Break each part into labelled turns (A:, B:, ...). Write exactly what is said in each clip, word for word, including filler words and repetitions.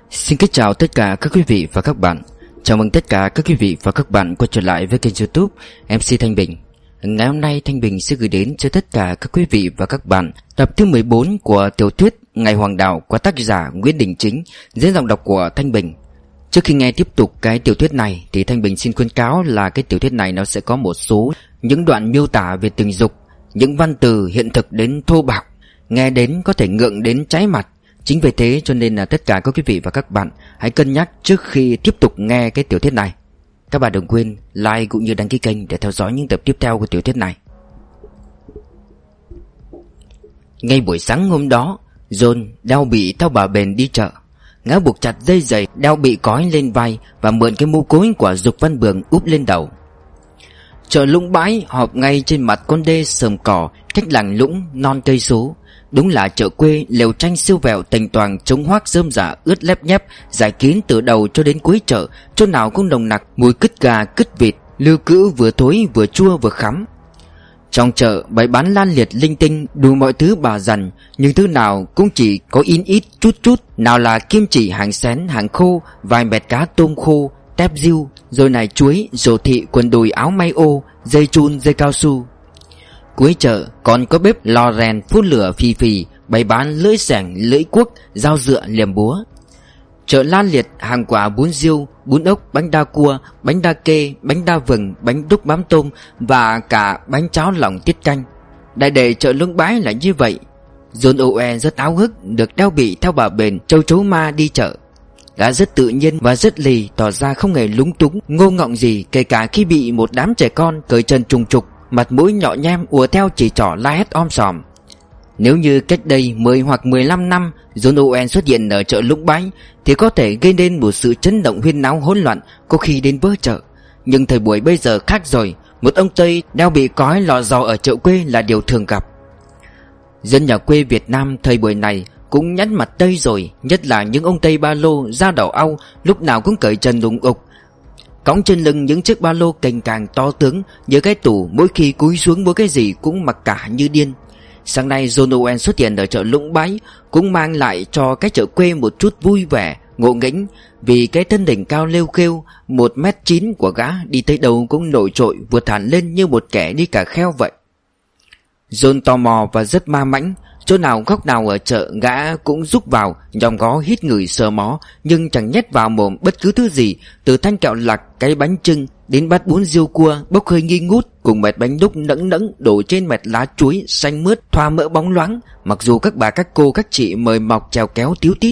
A: Xin kính chào tất cả các quý vị và các bạn. Chào mừng tất cả các quý vị và các bạn quay trở lại với kênh YouTube em xê Thanh Bình. Ngày hôm nay Thanh Bình sẽ gửi đến cho tất cả các quý vị và các bạn tập thứ mười bốn của tiểu thuyết Ngày Hoàng Đạo của tác giả Nguyễn Đình Chính, dưới giọng đọc của Thanh Bình. Trước khi nghe tiếp tục cái tiểu thuyết này thì Thanh Bình xin khuyến cáo là cái tiểu thuyết này nó sẽ có một số những đoạn miêu tả về tình dục, những văn từ hiện thực đến thô bạo, nghe đến có thể ngượng đến cháy mặt. Chính vì thế cho nên là tất cả các quý vị và các bạn hãy cân nhắc trước khi tiếp tục nghe cái tiểu thuyết này. Các bạn đừng quên like cũng như đăng ký kênh để theo dõi những tập tiếp theo của tiểu thuyết này. Ngay buổi sáng hôm đó, John đeo bị theo bà bền đi chợ. Gã buộc chặt dây giày đeo bị cói lên vai và mượn cái mũ cối của Dục Văn Bường úp lên đầu. Chợ Lũng Bãi họp ngay trên mặt con đê sờm cỏ cách làng Lũng non cây số. Đúng là chợ quê, lều tranh siêu vẹo tành toàng trống hoác rơm rả ướt lép nhép, giải kín từ đầu cho đến cuối chợ, chỗ nào cũng nồng nặc mùi cứt gà cứt vịt, lưu cữu vừa thối vừa chua vừa khắm. Trong chợ bày bán lan liệt linh tinh đủ mọi thứ bà dằn, nhưng thứ nào cũng chỉ có in ít chút chút, nào là kim chỉ hàng xén hàng khô, vài mẹt cá tôm khô, tép diêu, rồi này chuối, rổ thị, quần đùi áo may ô, dây chun dây cao su. Cuối chợ còn có bếp lò rèn phun lửa phì phì, bày bán lưỡi xẻng, lưỡi cuốc, dao dựa, liềm búa. Chợ lan liệt hàng quả bún riêu, bún ốc, bánh đa cua, bánh đa kê, bánh đa vừng, bánh đúc mắm tôm và cả bánh cháo lòng tiết canh. Đại đề chợ Lũng Bãi là như vậy. John Owen rất áo hức được đeo bị theo bà bền châu chấu ma đi chợ. Gã rất tự nhiên và rất lì, tỏ ra không hề lúng túng ngô ngọng gì, kể cả khi bị một đám trẻ con cởi chân trùng trục, mặt mũi nhọ nhem ùa theo chỉ trỏ la hét om sòm. Nếu như cách đây mười hoặc mười lăm năm John Owen xuất hiện ở chợ Lũng Bãi thì có thể gây nên một sự chấn động huyên náo hỗn loạn, có khi đến vỡ chợ. Nhưng thời buổi bây giờ khác rồi, một ông Tây đeo bị cói lò dò ở chợ quê là điều thường gặp. Dân nhà quê Việt Nam thời buổi này cũng nhăn mặt Tây rồi, nhất là những ông Tây ba lô da đỏ au, lúc nào cũng cởi trần đùng ục, cõng trên lưng những chiếc ba lô cành càng to tướng như cái tủ, mỗi khi cúi xuống mỗi cái gì cũng mặc cả như điên. Sáng nay John Owen xuất hiện ở chợ Lũng Bãi cũng mang lại cho cái chợ quê một chút vui vẻ, ngộ nghĩnh, vì cái thân hình cao lêu khêu một mét chín của gã đi tới đâu cũng nổi trội vượt hẳn lên như một kẻ đi cà kheo vậy. John tò mò và rất ma mãnh, chỗ nào góc nào ở chợ gã cũng rúc vào, nhòm ngó hít ngửi sờ mó, nhưng chẳng nhét vào mồm bất cứ thứ gì, từ thanh kẹo lạc, cái bánh chưng đến bát bún riêu cua bốc hơi nghi ngút, cùng mẹt bánh đúc nẫng nẫng đổ trên mẹt lá chuối xanh mướt thoa mỡ bóng loáng, mặc dù các bà các cô các chị mời mọc chèo kéo tíu tít.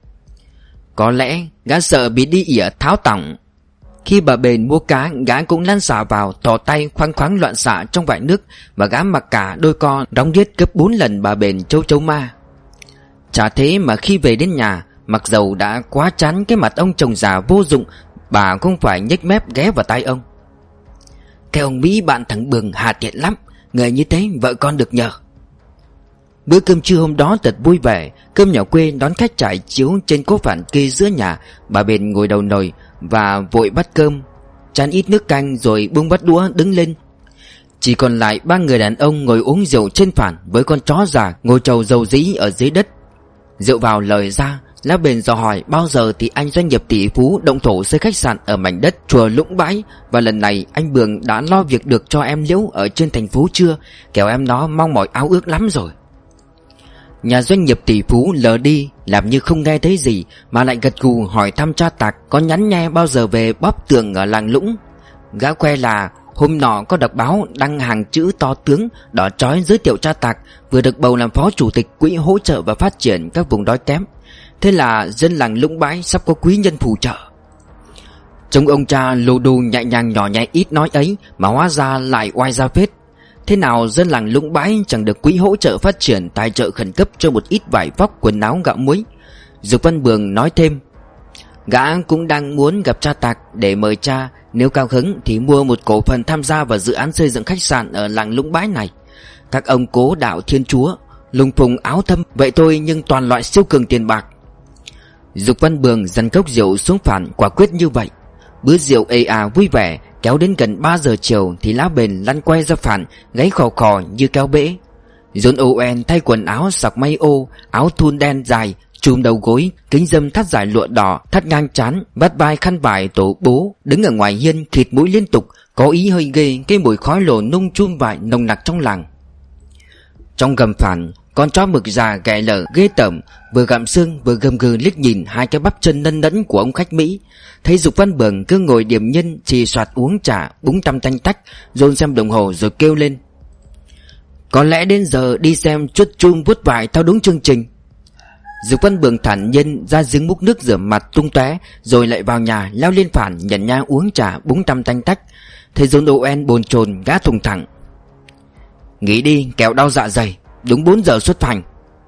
A: Có lẽ gã sợ bị đi ỉa tháo tỏng. Khi bà bền mua cá, gã cũng lăn xả vào, tỏ tay khoáng khoáng loạn xạ trong vại nước, và gã mặc cả đôi co đóng riết gấp bốn lần bà bền châu chấu ma. Chả thế mà khi về đến nhà, mặc dầu đã quá chán cái mặt ông chồng già vô dụng, bà cũng phải nhếch mép ghé vào tai ông. Cái ông Mỹ bạn thằng Bường hà tiện lắm, người như thế vợ con được nhờ. Bữa cơm trưa hôm đó thật vui vẻ, cơm nhỏ quê đón khách trải chiếu trên cố phản kê giữa nhà. Bà bền ngồi đầu nồi và vội bắt cơm, chan ít nước canh rồi buông bát đũa đứng lên. Chỉ còn lại ba người đàn ông ngồi uống rượu trên phản, với con chó già ngồi trầu dầu dĩ ở dưới đất. Rượu vào lời ra, lá bền dò hỏi bao giờ thì anh doanh nghiệp tỷ phú động thổ xây khách sạn ở mảnh đất chùa Lũng Bãi, và lần này anh Bường đã lo việc được cho em Liễu ở trên thành phố chưa, kẻo em nó mong mỏi áo ước lắm rồi. Nhà doanh nghiệp tỷ phú lờ đi, làm như không nghe thấy gì, mà lại gật gù hỏi thăm cha Tạc có nhắn nghe bao giờ về bóp tường ở làng Lũng. Gã khoe là hôm nọ có đọc báo đăng hàng chữ to tướng đỏ chói giới thiệu cha Tạc vừa được bầu làm phó chủ tịch quỹ hỗ trợ và phát triển các vùng đói kém. Thế là dân làng Lũng Bãi sắp có quý nhân phù trợ. Trông ông cha lô đô nhẹ nhàng nhỏ nhẹ ít nói ấy mà hóa ra lại oai ra phết. Thế nào dân làng Lũng Bãi chẳng được quỹ hỗ trợ phát triển tài trợ khẩn cấp cho một ít vải vóc, quần áo, gạo muối. Dục Văn Bường nói thêm, gã cũng đang muốn gặp cha Tạc để mời cha, nếu cao hứng thì mua một cổ phần tham gia vào dự án xây dựng khách sạn ở làng Lũng Bãi này. Các ông cố đạo Thiên Chúa, lùng phùng áo thâm vậy thôi, nhưng toàn loại siêu cường tiền bạc. Dục Văn Bường dằn cốc rượu xuống phản, quả quyết như vậy. Bữa rượu ê à vui vẻ kéo đến gần ba giờ chiều thì lá bền lăn quay ra phản, gáy khò khò như kéo bể. John Owen thay quần áo sọc may ô, áo thun đen dài, chùm đầu gối, kính râm thắt dài lụa đỏ, thắt ngang trán, vắt vai khăn vải tổ bố, đứng ở ngoài hiên khịt mũi liên tục, có ý hơi ghê cái mùi khói lổ nung chum vải nồng nặc trong làng. Trong gầm phản, con chó mực già ghẻ lở ghê tởm, vừa gặm xương vừa gầm gừ liếc nhìn hai cái bắp chân nân nẫn của ông khách Mỹ. Thấy Dục Văn Bường cứ ngồi điềm nhiên chì soạt uống trà búng tăm tanh tách, dồn xem đồng hồ rồi kêu lên: có lẽ đến giờ đi xem chuốt chum vuốt vải theo đúng chương trình. Dục Văn Bường thản nhiên ra giếng múc nước rửa mặt tung tóe, rồi lại vào nhà leo lên phản nhẩn nha uống trà búng tăm tanh tách. Thấy John Owen bồn chồn gã thùng thẳng: nghỉ đi kẻo đau dạ dày, đúng bốn giờ xuất hành.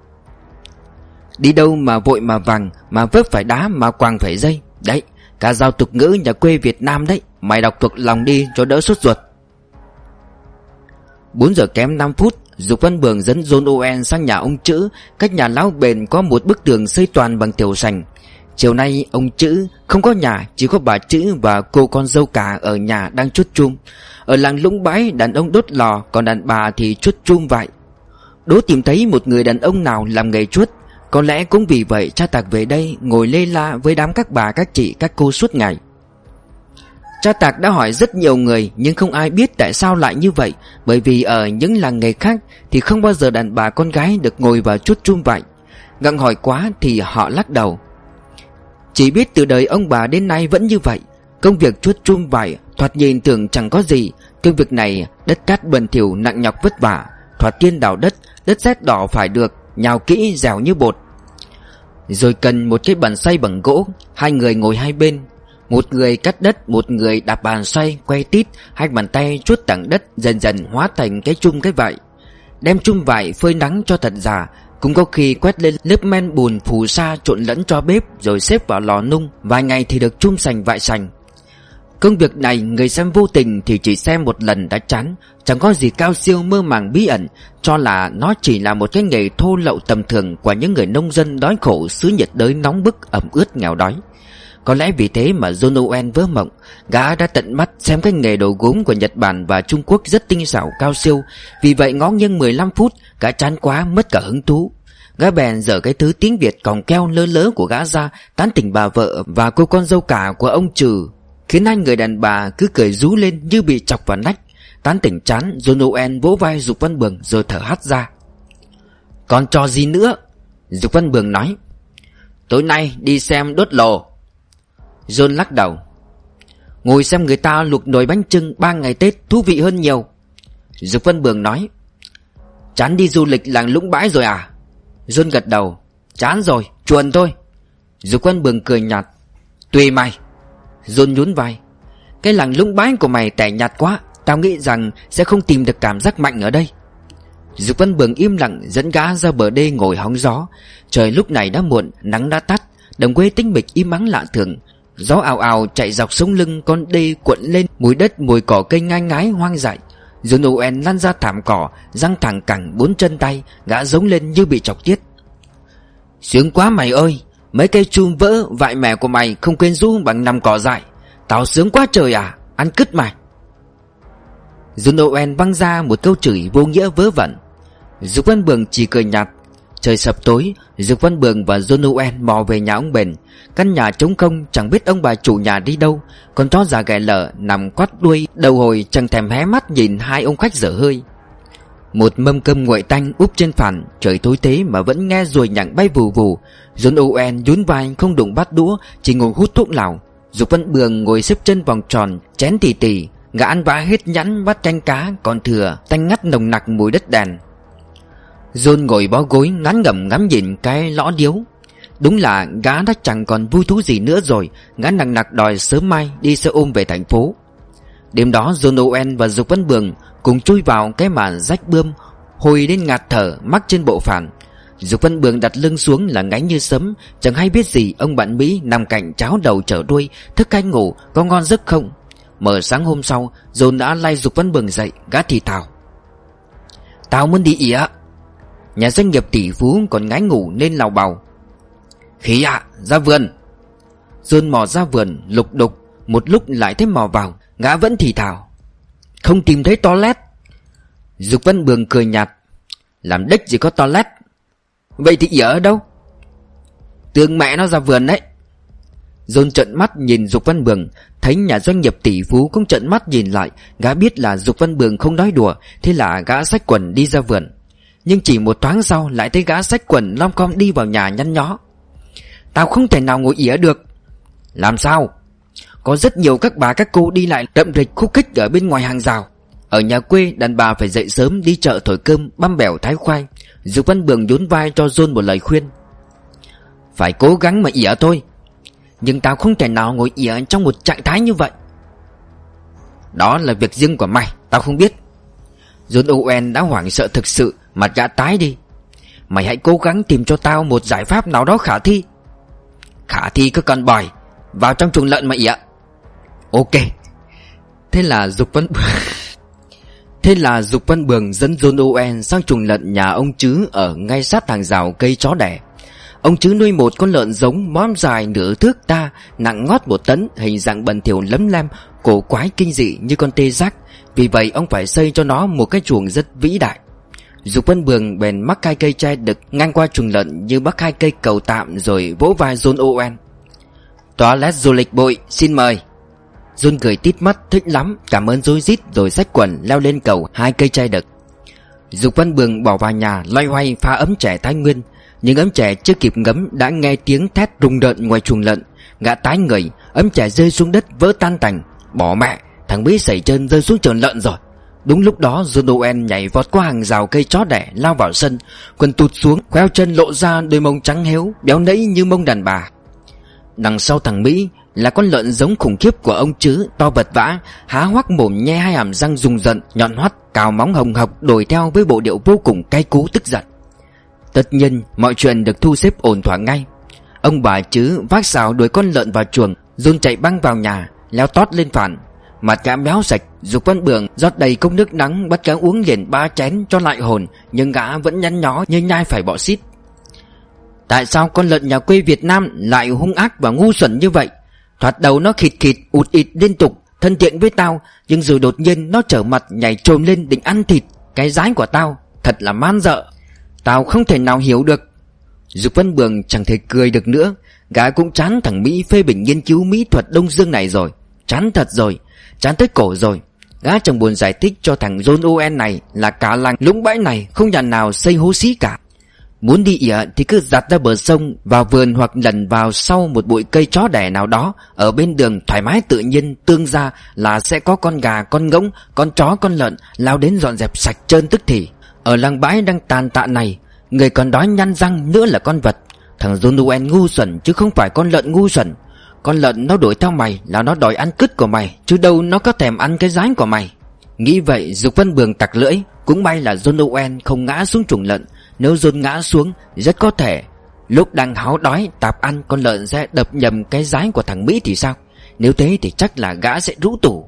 A: Đi đâu mà vội mà vàng, mà vấp phải đá mà quàng phải dây. Đấy, cả giao tục ngữ nhà quê Việt Nam đấy, mày đọc thuộc lòng đi cho đỡ sốt ruột. Bốn giờ kém năm phút, Dục Văn Bường dẫn John Owen sang nhà ông Chữ. Cách nhà lão Bền có một bức tường xây toàn bằng tiểu sành. Chiều nay ông Chữ không có nhà, chỉ có bà Chữ và cô con dâu cả ở nhà đang chuốt chum. Ở làng Lũng Bãi, đàn ông đốt lò, còn đàn bà thì chuốt chum vậy. Đố tìm thấy một người đàn ông nào làm nghề chuốt. Có lẽ cũng vì vậy cha Tạc về đây ngồi lê la với đám các bà, các chị, các cô suốt ngày. Cha Tạc đã hỏi rất nhiều người, nhưng không ai biết tại sao lại như vậy. Bởi vì ở những làng nghề khác thì không bao giờ đàn bà con gái được ngồi vào chuốt chum vậy. Gặng hỏi quá thì họ lắc đầu. Chỉ biết từ đời ông bà đến nay vẫn như vậy. Công việc chuốt chum vải thoạt nhìn tưởng chẳng có gì. Công việc này đất cát bẩn thỉu nặng nhọc vất vả. Thoạt tiên đào đất, đất sét đỏ phải được, nhào kỹ dẻo như bột. Rồi cần một cái bàn xoay bằng gỗ. Hai người ngồi hai bên, một người cắt đất, một người đạp bàn xoay quay tít. Hai bàn tay chuốt tảng đất dần dần hóa thành cái chum cái vải. Đem chum vải phơi nắng cho thật già. Cũng có khi quét lên lớp men bùn phù sa trộn lẫn cho bếp, rồi xếp vào lò nung. Vài ngày thì được chum sành vải sành. Công việc này người xem vô tình thì chỉ xem một lần đã chán. Chẳng có gì cao siêu mơ màng bí ẩn, cho là nó chỉ là một cái nghề thô lậu tầm thường của những người nông dân đói khổ xứ nhiệt đới nóng bức ẩm ướt nghèo đói. Có lẽ vì thế mà John Owen vỡ mộng. Gã đã tận mắt xem cái nghề đồ gốm của Nhật Bản và Trung Quốc rất tinh xảo cao siêu. Vì vậy ngó nghiêng mười lăm phút, gã chán quá mất cả hứng thú. Gã bèn dở cái thứ tiếng Việt còng keo lơ lớ của gã ra, tán tỉnh bà vợ và cô con dâu cả của ông Trừ, khiến hai người đàn bà cứ cười rú lên như bị chọc vào nách. Tán tỉnh chán, John Owen vỗ vai Dục Văn Bường rồi thở hắt ra. Còn trò gì nữa? Dục Văn Bường nói. Tối nay đi xem đốt lò. John lắc đầu. Ngồi xem người ta luộc nồi bánh chưng ba ngày Tết thú vị hơn nhiều. Dục Văn Bường nói. Chán đi du lịch làng Lũng Bãi rồi à? John gật đầu. Chán rồi, chuồn thôi. Dục Văn Bường cười nhạt. Tùy mày. John nhún vai. Cái làng Lũng Bãi của mày tẻ nhạt quá. Tao nghĩ rằng sẽ không tìm được cảm giác mạnh ở đây. Dục Văn Bường im lặng dẫn gã ra bờ đê ngồi hóng gió. Trời lúc này đã muộn, nắng đã tắt. Đồng quê tĩnh mịch im ắng lạ thường. Gió ào ào chạy dọc sống lưng con đê cuộn lên, mùi đất mùi cỏ cây ngai ngái hoang dại. John Owen lăn ra thảm cỏ, răng thẳng cẳng bốn chân tay, gã giống lên như bị chọc tiết. Sướng quá mày ơi, mấy cây chum vỡ vại mẻ của mày không quên rũ bằng nằm cỏ dại. Tao sướng quá trời à, ăn cứt mày. John Owen văng ra một câu chửi vô nghĩa vớ vẩn. Dục Văn Bường chỉ cười nhạt. Trời sập tối, Dục Văn Bường và John Owen mò về nhà ông Bền. Căn nhà trống không, chẳng biết ông bà chủ nhà đi đâu. Con chó già ghẻ lở nằm quắt đuôi đầu hồi chẳng thèm hé mắt nhìn hai ông khách dở hơi. Một mâm cơm nguội tanh úp trên phản. Trời tối thế mà vẫn nghe ruồi nhặng bay vù vù. John Owen nhún vai không đụng bát đũa, chỉ ngồi hút thuốc lào. Dục Văn Bường ngồi xếp chân vòng tròn, chén tỉ tỉ. Gã ăn vã hết nhẵn bát canh cá còn thừa, tanh ngắt nồng nặc mùi đất đèn. John ngồi bó gối ngán ngẩm ngắm nhìn cái lõ điếu. Đúng là gã đã chẳng còn vui thú gì nữa rồi. Gã nặng nặc đòi sớm mai đi xe ôm về thành phố. Đêm đó John Owen và Dục Văn Bường cùng chui vào cái màn rách bươm, hồi đến ngạt thở mắc trên bộ phản. Dục Văn Bường đặt lưng xuống là ngáy như sấm. Chẳng hay biết gì ông bạn Mỹ nằm cạnh cháo đầu chở đuôi, thức hay ngủ, có ngon giấc không. Mở sáng hôm sau, John đã lay Dục Văn Bường dậy. Gã thì thào. Tao muốn đi ỉa. Nhà doanh nghiệp tỷ phú còn ngái ngủ nên lào bào. Khỉ ạ, ra vườn. John mò ra vườn lục đục, một lúc lại thấy mò vào. Gã vẫn thì thào. Không tìm thấy toilet. Dục Văn Bường cười nhạt. Làm đếch gì có toilet. Vậy thì ỉa ở đâu? Tương mẹ nó ra vườn đấy. John trợn mắt nhìn Dục Văn Bường, thấy nhà doanh nghiệp tỷ phú cũng trợn mắt nhìn lại. Gã biết là Dục Văn Bường không nói đùa, thế là gã xách quần đi ra vườn. Nhưng chỉ một thoáng sau lại thấy gã xách quần lom khom đi vào nhà nhăn nhó. Tao không thể nào ngồi ỉa được. Làm sao? Có rất nhiều các bà các cô đi lại đậm rịch khúc khích ở bên ngoài hàng rào. Ở nhà quê đàn bà phải dậy sớm đi chợ thổi cơm, băm bẻo thái khoai. Dục Văn Bường nhún vai cho John một lời khuyên. Phải cố gắng mà ỉa thôi. Nhưng tao không thể nào ngồi ỉa trong một trạng thái như vậy. Đó là việc riêng của mày, tao không biết. John Owen đã hoảng sợ thực sự, mặt gã tái đi. Mày hãy cố gắng tìm cho tao một giải pháp nào đó khả thi. Khả thi cứ con bòi. Vào trong chuồng lợn mà ỉa. Ok. Thế là Dục Văn Bường Thế là Dục Văn Bường dẫn John Owen sang chuồng lợn nhà ông Trứ ở ngay sát hàng rào cây chó đẻ. Ông Trứ nuôi một con lợn giống mõm dài nửa thước ta, nặng ngót một tấn, hình dạng bẩn thỉu lấm lem, cổ quái kinh dị như con tê giác. Vì vậy ông phải xây cho nó một cái chuồng rất vĩ đại. Dục Văn Bường bèn mắc hai cây tre đực ngang qua chuồng lợn như mắc hai cây cầu tạm, rồi vỗ vai John Owen. Toilet du lịch bụi, xin mời. John cười tít mắt thích lắm, cảm ơn rối rít rồi xách quần leo lên cầu hai cây tre đực. Dục Văn Bường bỏ vào nhà loay hoay pha ấm chè Thái Nguyên. Nhưng ấm chè chưa kịp ngấm đã nghe tiếng thét rùng rợn ngoài chuồng lợn. Gã tái người, ấm chè rơi xuống đất vỡ tan tành. Bỏ mẹ, thằng Mỹ sẩy chân rơi xuống chuồng lợn rồi. Đúng lúc đó John Owen nhảy vọt qua hàng rào cây chó đẻ, lao vào sân. Quần tụt xuống, khoeo chân lộ ra đôi mông trắng héo, béo nẫy như mông đàn bà. Đằng sau thằng Mỹ là con lợn giống khủng khiếp của ông Trứ, to vật vã, há hoắc mồm nhe hai hàm răng rùng rợn, nhọn hoắt, cào móng hồng hộc đuổi theo với bộ điệu vô cùng cay cú tức giận. Tất nhiên mọi chuyện được thu xếp ổn thỏa ngay. Ông bà Trứ vác xào đuổi con lợn vào chuồng. John chạy băng vào nhà, leo tót lên phản. Mặt gã méo sạch. Dục Văn Bường rót đầy cốc nước nắng bắt gã uống liền ba chén cho lại hồn. Nhưng gã vẫn nhăn nhó như nhai phải bọ xít. Tại sao con lợn nhà quê Việt Nam lại hung ác và ngu xuẩn như vậy? Thoạt đầu nó khịt khịt ụt ịt liên tục, thân thiện với tao. Nhưng rồi đột nhiên nó trở mặt nhảy trồm lên định ăn thịt cái dái của tao. Thật là man dợ. Tao không thể nào hiểu được. Dục Văn Bường chẳng thể cười được nữa. Gã cũng chán thằng Mỹ phê bình nghiên cứu mỹ thuật Đông Dương này rồi. Chán thật rồi. Chán tới cổ rồi. Gã chẳng buồn giải thích cho thằng John Owen này là cả làng lũng bãi này không nhà nào xây hố xí cả. Muốn đi ỉa thì cứ giặt ra bờ sông, vào vườn hoặc lần vào sau một bụi cây chó đẻ nào đó. Ở bên đường thoải mái tự nhiên tương ra là sẽ có con gà, con ngỗng, con chó, con lợn lao đến dọn dẹp sạch trơn tức thì. Ở làng bãi đang tàn tạ này, người còn đói nhăn răng nữa là con vật. Thằng John Owen ngu xuẩn chứ không phải con lợn ngu xuẩn. Con lợn nó đuổi theo mày là nó đòi ăn cứt của mày, chứ đâu nó có thèm ăn cái dái của mày. Nghĩ vậy Dục Văn Bường tặc lưỡi. Cũng may là John Owen không ngã xuống chuồng lợn. Nếu John ngã xuống, rất có thể lúc đang háo đói tạp ăn, con lợn sẽ đập nhầm cái dái của thằng Mỹ thì sao? Nếu thế thì chắc là gã sẽ rũ tủ.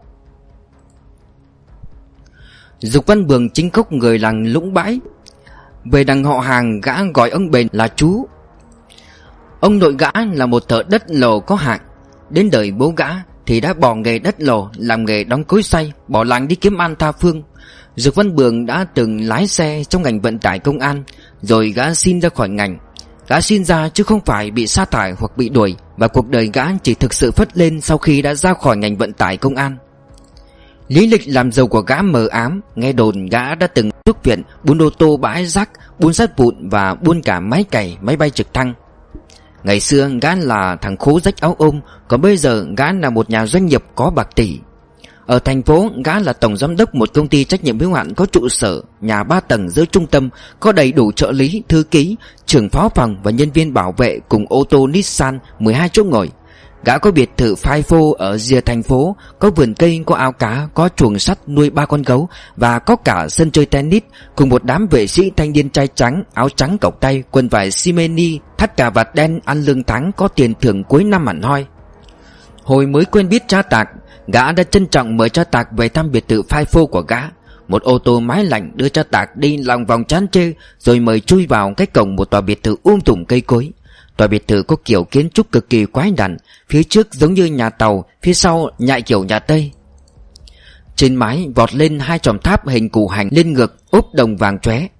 A: Dục Văn Bường chính gốc người làng lũng bãi. Về đằng họ hàng, gã gọi ông Bền là chú. Ông nội gã là một thợ đất lò có hạng. Đến đời bố gã thì đã bỏ nghề đất lò, làm nghề đóng cối xay, bỏ làng đi kiếm ăn tha phương. Dục Văn Bường đã từng lái xe trong ngành vận tải công an, rồi gã xin ra khỏi ngành. Gã xin ra chứ không phải bị sa thải hoặc bị đuổi, và cuộc đời gã chỉ thực sự phất lên sau khi đã ra khỏi ngành vận tải công an. Lý lịch làm giàu của gã mờ ám. Nghe đồn gã đã từng thuốc viện, buôn ô tô bãi rác, buôn sắt vụn và buôn cả máy cày, máy bay trực thăng. Ngày xưa gã là thằng khố rách áo ôm, còn bây giờ gã là một nhà doanh nghiệp có bạc tỷ. Ở thành phố, gã là tổng giám đốc một công ty trách nhiệm hữu hạn có trụ sở nhà ba tầng giữa trung tâm, có đầy đủ trợ lý, thư ký, trưởng phó phòng và nhân viên bảo vệ cùng ô tô Nissan mười hai chỗ ngồi. Gã có biệt thự phai phô ở rìa thành phố, có vườn cây, có ao cá, có chuồng sắt nuôi ba con gấu và có cả sân chơi tennis cùng một đám vệ sĩ thanh niên trai trắng, áo trắng cộc tay, quần vải Simeni, thắt cà vạt đen, ăn lương tháng, có tiền thưởng cuối năm hẳn hoi. Hồi mới quen biết cha Tạc, gã đã trân trọng mời cha Tạc về thăm biệt thự phai phô của gã. Một ô tô máy lạnh đưa cha Tạc đi lòng vòng chán chê, rồi mời chui vào cái cổng một tòa biệt thự um tùm cây cối. Tòa biệt thự có kiểu kiến trúc cực kỳ quái đản, phía trước giống như nhà tàu, phía sau nhại kiểu nhà Tây. Trên mái vọt lên hai chòm tháp hình củ hành lên ngược ốp đồng vàng chóe.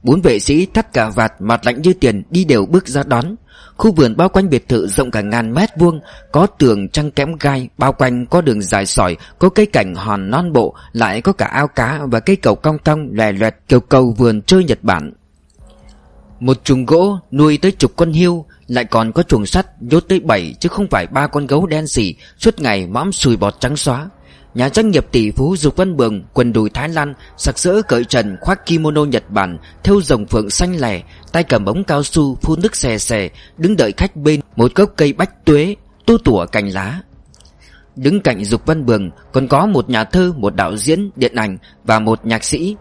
A: Bốn vệ sĩ thắt cà vạt, mặt lạnh như tiền đi đều bước ra đón. Khu vườn bao quanh biệt thự rộng cả ngàn mét vuông, có tường trăng kẽm gai, bao quanh có đường dài sỏi, có cây cảnh hòn non bộ, lại có cả ao cá và cây cầu cong cong lòe loẹt kiểu cầu vườn chơi Nhật Bản. Một chuồng gỗ nuôi tới chục con hươu, lại còn có chuồng sắt nhốt tới bảy chứ không phải ba con gấu đen sì suốt ngày mõm sùi bọt trắng xóa. Nhà doanh nghiệp tỷ phú Dục Văn Bường, quần đùi Thái Lan, sặc sỡ cởi trần, khoác kimono Nhật Bản, thêu rồng phượng xanh lẻ, tay cầm ống cao su phun nước xè xè, đứng đợi khách bên một gốc cây bách tuế tu tủa cành lá. Đứng cạnh Dục Văn Bường còn có một nhà thơ, một đạo diễn điện ảnh và một nhạc sĩ.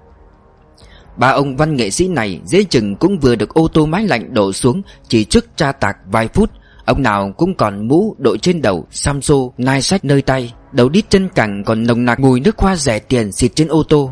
A: Ba ông văn nghệ sĩ này dễ chừng cũng vừa được ô tô máy lạnh đổ xuống chỉ trước tra tạc vài phút. Ông nào cũng còn mũ đội trên đầu, Samso, nai sách nơi tay, đầu đít chân cẳng còn nồng nặc mùi nước hoa rẻ tiền xịt trên ô tô.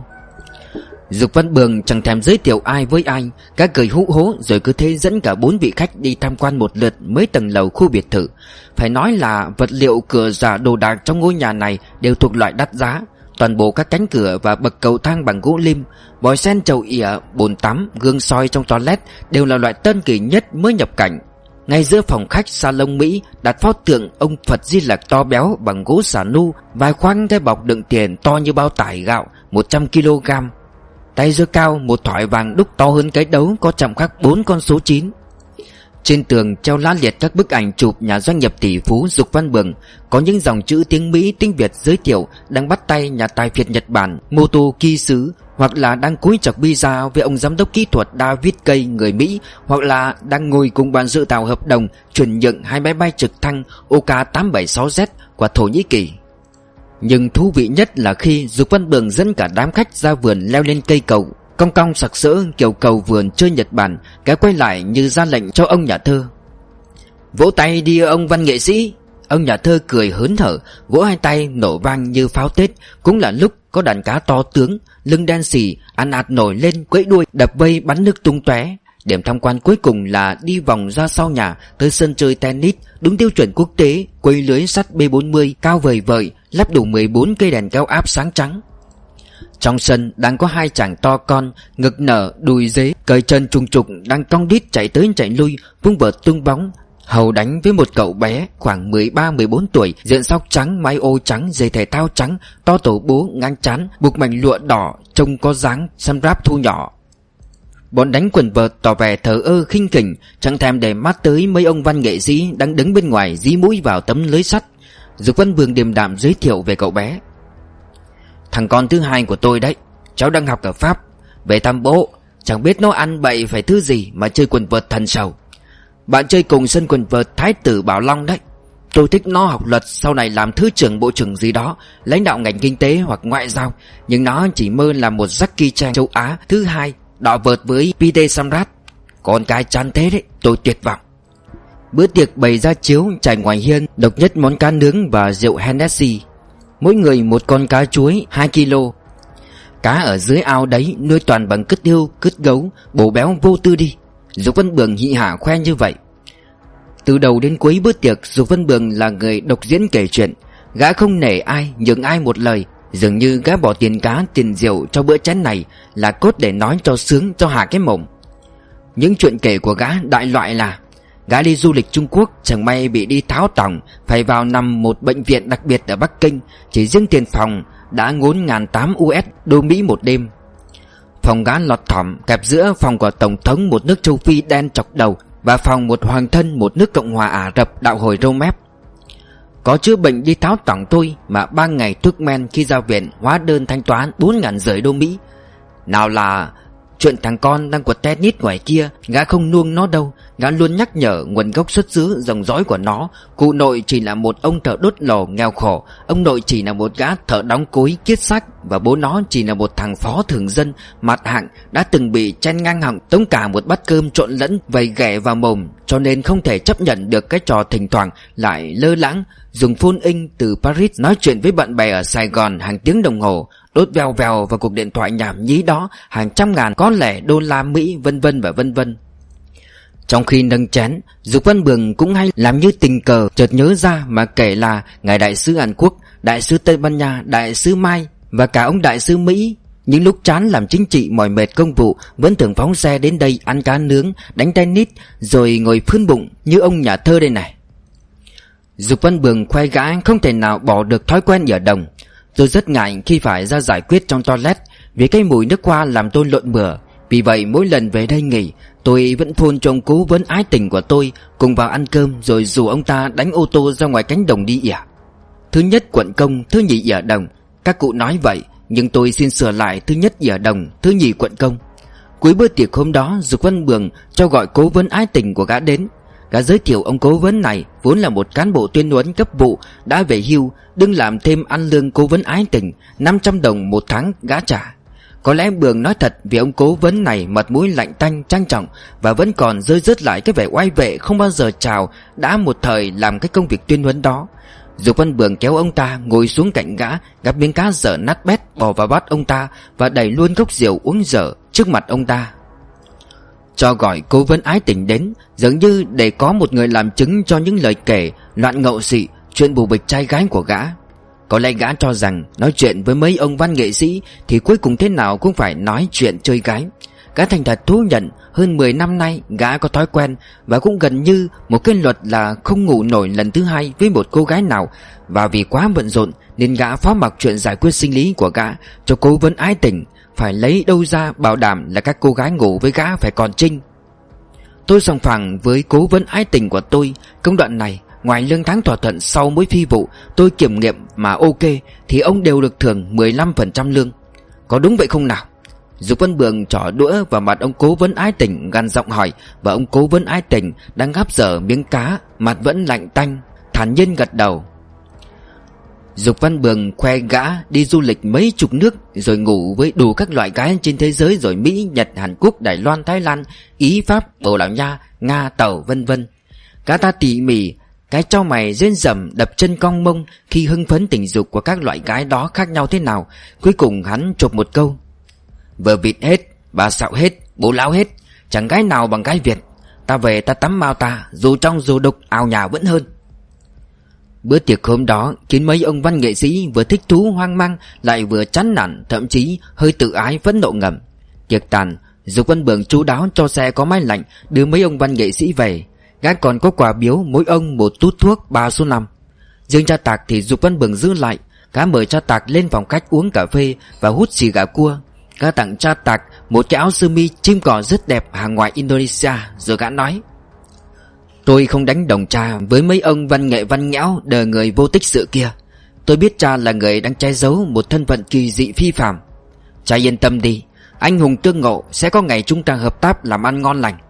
A: Dục Văn Bường chẳng thèm giới thiệu ai với ai, cả cười hú hố rồi cứ thế dẫn cả bốn vị khách đi tham quan một lượt mấy tầng lầu khu biệt thự. Phải nói là vật liệu cửa giả đồ đạc trong ngôi nhà này đều thuộc loại đắt giá. Toàn bộ các cánh cửa và bậc cầu thang bằng gỗ lim, vòi sen, chậu ỉa, bồn tắm, gương soi trong toilet đều là loại tân kỳ nhất mới nhập cảnh. Ngay giữa phòng khách salon Mỹ đặt pho tượng ông Phật Di Lặc to béo bằng gỗ xà nu, vài khoang cái bọc đựng tiền to như bao tải gạo một trăm ki lô gam. Tay giơ cao một thỏi vàng đúc to hơn cái đấu có chạm khắc bốn con số chín. Trên tường treo lá liệt các bức ảnh chụp nhà doanh nghiệp tỷ phú Dục Văn Bường, có những dòng chữ tiếng Mỹ tiếng Việt giới thiệu đang bắt tay nhà tài phiệt Nhật Bản Moto Ki Sứ, hoặc là đang cúi chọc pizza với ông giám đốc kỹ thuật David Kay người Mỹ, hoặc là đang ngồi cùng bàn dự thảo hợp đồng chuyển nhượng hai máy bay trực thăng O K tám bảy sáu Z của Thổ Nhĩ Kỳ. Nhưng thú vị nhất là khi Dục Văn Bường dẫn cả đám khách ra vườn leo lên cây cầu cong cong sặc sỡ kiểu cầu vườn chơi Nhật Bản, cái quay lại như ra lệnh cho ông nhà thơ: "Vỗ tay đi ông văn nghệ sĩ." Ông nhà thơ cười hớn hở, vỗ hai tay nổ vang như pháo Tết. Cũng là lúc có đàn cá to tướng, lưng đen xì, ăn ạt nổi lên, quẫy đuôi, đập vây bắn nước tung tóe. Điểm tham quan cuối cùng là đi vòng ra sau nhà tới sân chơi tennis đúng tiêu chuẩn quốc tế, quây lưới sắt B bốn mươi cao vời vợi, lắp đủ mười bốn cây đèn cao áp sáng trắng. Trong sân đang có hai chàng to con, ngực nở, đùi dế, cởi chân trùng trục đang cong đít chạy tới chạy lui, vung vợt tung bóng, hầu đánh với một cậu bé khoảng mười ba mười bốn tuổi, diện sóc trắng, mái ô trắng, giày thể thao trắng, to tổ bố ngang trán, buộc mảnh lụa đỏ, trông có dáng xăm ráp thu nhỏ. Bọn đánh quần vợt tỏ vẻ thờ ơ khinh khỉnh, chẳng thèm để mắt tới mấy ông văn nghệ sĩ đang đứng bên ngoài dí mũi vào tấm lưới sắt. Dục Văn Bường điềm đạm giới thiệu về cậu bé: "Thằng con thứ hai của tôi đấy, cháu đang học ở Pháp, về thăm bố. Chẳng biết nó ăn bậy phải thứ gì mà chơi quần vợt thần sầu. Bạn chơi cùng sân quần vợt Thái tử Bảo Long đấy. Tôi thích nó học luật, sau này làm thứ trưởng bộ trưởng gì đó, lãnh đạo ngành kinh tế hoặc ngoại giao. Nhưng nó chỉ mơ là một Jackie Chan châu Á thứ hai, đọ vợt với Peter Samrat. Con cái chán thế đấy, tôi tuyệt vọng." Bữa tiệc bày ra chiếu trải ngoài hiên, độc nhất món cá nướng và rượu Hennessy. Mỗi người một con cá chuối hai ki lô. Cá ở dưới ao đấy nuôi toàn bằng cứt hươu, cứt gấu, bổ béo vô tư đi. Dục Văn Bường hị hả khoe như vậy. Từ đầu đến cuối bữa tiệc, Dục Văn Bường là người độc diễn kể chuyện. Gã không nể ai, nhường ai một lời. Dường như gã bỏ tiền cá, tiền rượu cho bữa chén này là cốt để nói cho sướng, cho hạ cái mồm. Những chuyện kể của gã đại loại là: gã đi du lịch Trung Quốc, chẳng may bị đi tháo tòng, phải vào nằm một bệnh viện đặc biệt ở Bắc Kinh. Chỉ riêng tiền phòng đã ngốn ngàn tám u ét đô Mỹ một đêm. Phòng gã lọt thỏm kẹp giữa phòng của Tổng thống một nước châu Phi đen chọc đầu và phòng một hoàng thân một nước Cộng hòa Ả Rập đạo hồi râu mép. Có chữa bệnh đi tháo tòng tôi mà ba ngày thuốc men, khi ra viện hóa đơn thanh toán bốn ngàn rưỡi đô Mỹ. Nào là chuyện thằng con đang quật tennis ngoài kia, gã không nuông nó đâu. Gã luôn nhắc nhở nguồn gốc xuất xứ dòng dõi của nó. Cụ nội chỉ là một ông thợ đốt lò nghèo khổ, ông nội chỉ là một gã thợ đóng cối kiết sách, và bố nó chỉ là một thằng phó thường dân mặt hạng đã từng bị chen ngang họng tống cả một bát cơm trộn lẫn vầy ghẻ vào mồm, cho nên không thể chấp nhận được cái trò thỉnh thoảng lại lơ lãng dùng phone in từ Paris nói chuyện với bạn bè ở Sài Gòn hàng tiếng đồng hồ, đốt vèo vèo vào cuộc điện thoại nhảm nhí đó hàng trăm ngàn có lẻ đô la Mỹ, vân vân và vân vân. Trong khi nâng chén, Dục Văn Bường cũng hay làm như tình cờ chợt nhớ ra mà kể là ngài đại sứ Hàn Quốc, đại sứ Tây Ban Nha, đại sứ Mai và cả ông đại sứ Mỹ Những lúc chán làm chính trị mỏi mệt công vụ, vẫn thường phóng xe đến đây ăn cá nướng, đánh tennis, rồi ngồi phươn bụng như ông nhà thơ đây này. Dục Văn Bường khoe gã không thể nào bỏ được thói quen ở đồng. Tôi rất ngại khi phải ra giải quyết trong toilet, vì cái mùi nước hoa làm tôi lộn bừa. Vì vậy mỗi lần về đây nghỉ, tôi vẫn phone cho ông cố vấn ái tình của tôi cùng vào ăn cơm, rồi rủ ông ta đánh ô tô ra ngoài cánh đồng đi ỉa. Thứ nhất quận công, thứ nhì ỉa đồng. Các cụ nói vậy, nhưng tôi xin sửa lại thứ nhất ỉa đồng, thứ nhì quận công. Cuối bữa tiệc hôm đó, Dục Văn Bường cho gọi cố vấn ái tình của gã đến. Gã giới thiệu ông cố vấn này vốn là một cán bộ tuyên huấn cấp vụ đã về hưu, đừng làm thêm ăn lương cố vấn ái tình năm trăm đồng một tháng gã trả. Có lẽ Bường nói thật, vì ông cố vấn này mặt mũi lạnh tanh trang trọng và vẫn còn rơi rớt lại cái vẻ oai vệ không bao giờ chào đã một thời làm cái công việc tuyên huấn đó. Dục Văn Bường kéo ông ta ngồi xuống cạnh gã, gắp miếng cá dở nát bét bỏ vào bát ông ta và đẩy luôn cốc rượu uống dở trước mặt ông ta. Cho gọi cố vấn ái tình đến, dường như để có một người làm chứng cho những lời kể loạn ngậu xị, chuyện bù bịch trai gái của gã. Có lẽ gã cho rằng nói chuyện với mấy ông văn nghệ sĩ thì cuối cùng thế nào cũng phải nói chuyện chơi gái. Gã thành thật thú nhận hơn mười năm nay gã có thói quen và cũng gần như một cái luật là không ngủ nổi lần thứ hai với một cô gái nào, và vì quá bận rộn nên gã phó mặc chuyện giải quyết sinh lý của gã cho cố vấn ái tình. Phải lấy đâu ra bảo đảm là các cô gái ngủ với gã phải còn trinh. Tôi sòng phẳng với cố vấn ái tình của tôi. Công đoạn này, ngoài lương tháng thỏa thuận sau mỗi phi vụ tôi kiểm nghiệm mà ok thì ông đều được thưởng mười lăm phần trăm lương. Có đúng vậy không nào? Dục Văn Bường trỏ đũa vào mặt ông cố vấn ái tình, gằn giọng hỏi, và ông cố vấn ái tình đang gắp dở miếng cá, mặt vẫn lạnh tanh, thản nhiên gật đầu. Dục Văn Bường khoe gã đi du lịch mấy chục nước, rồi ngủ với đủ các loại gái trên thế giới, rồi Mỹ, Nhật, Hàn Quốc, Đài Loan, Thái Lan, Ý, Pháp, Bồ Đào Nha, Nga, Tàu, vân vân. Gã ta tỉ mỉ, cái trao mày rên rẩm đập chân cong mông khi hưng phấn tình dục của các loại gái đó khác nhau thế nào. Cuối cùng hắn chộp một câu: vợ vịt hết, bà sạo hết, bố lão hết, chẳng gái nào bằng gái Việt. Ta về ta tắm mau ta, dù trong dù đục, ào nhà vẫn hơn. Bữa tiệc hôm đó khiến mấy ông văn nghệ sĩ vừa thích thú hoang mang lại vừa chán nản, thậm chí hơi tự ái phẫn nộ ngầm. Tiệc tàn, Dục Văn Bường chu đáo cho xe có máy lạnh đưa mấy ông văn nghệ sĩ về. Gã còn có quà biếu mỗi ông một tút thuốc ba số năm. Riêng cha Tạc thì Dục Văn Bường giữ lại. Gã mời cha Tạc lên phòng khách uống cà phê và hút xì gà cua. Gã tặng cha Tạc một cái áo sơ mi chim cỏ rất đẹp hàng ngoại Indonesia, rồi gã nói: tôi không đánh đồng cha với mấy ông văn nghệ văn nhẽo đờ người vô tích sự kia. Tôi biết cha là người đang che giấu một thân phận kỳ dị phi phàm. Cha yên tâm đi, anh hùng tương ngộ, sẽ có ngày chúng ta hợp tác làm ăn ngon lành.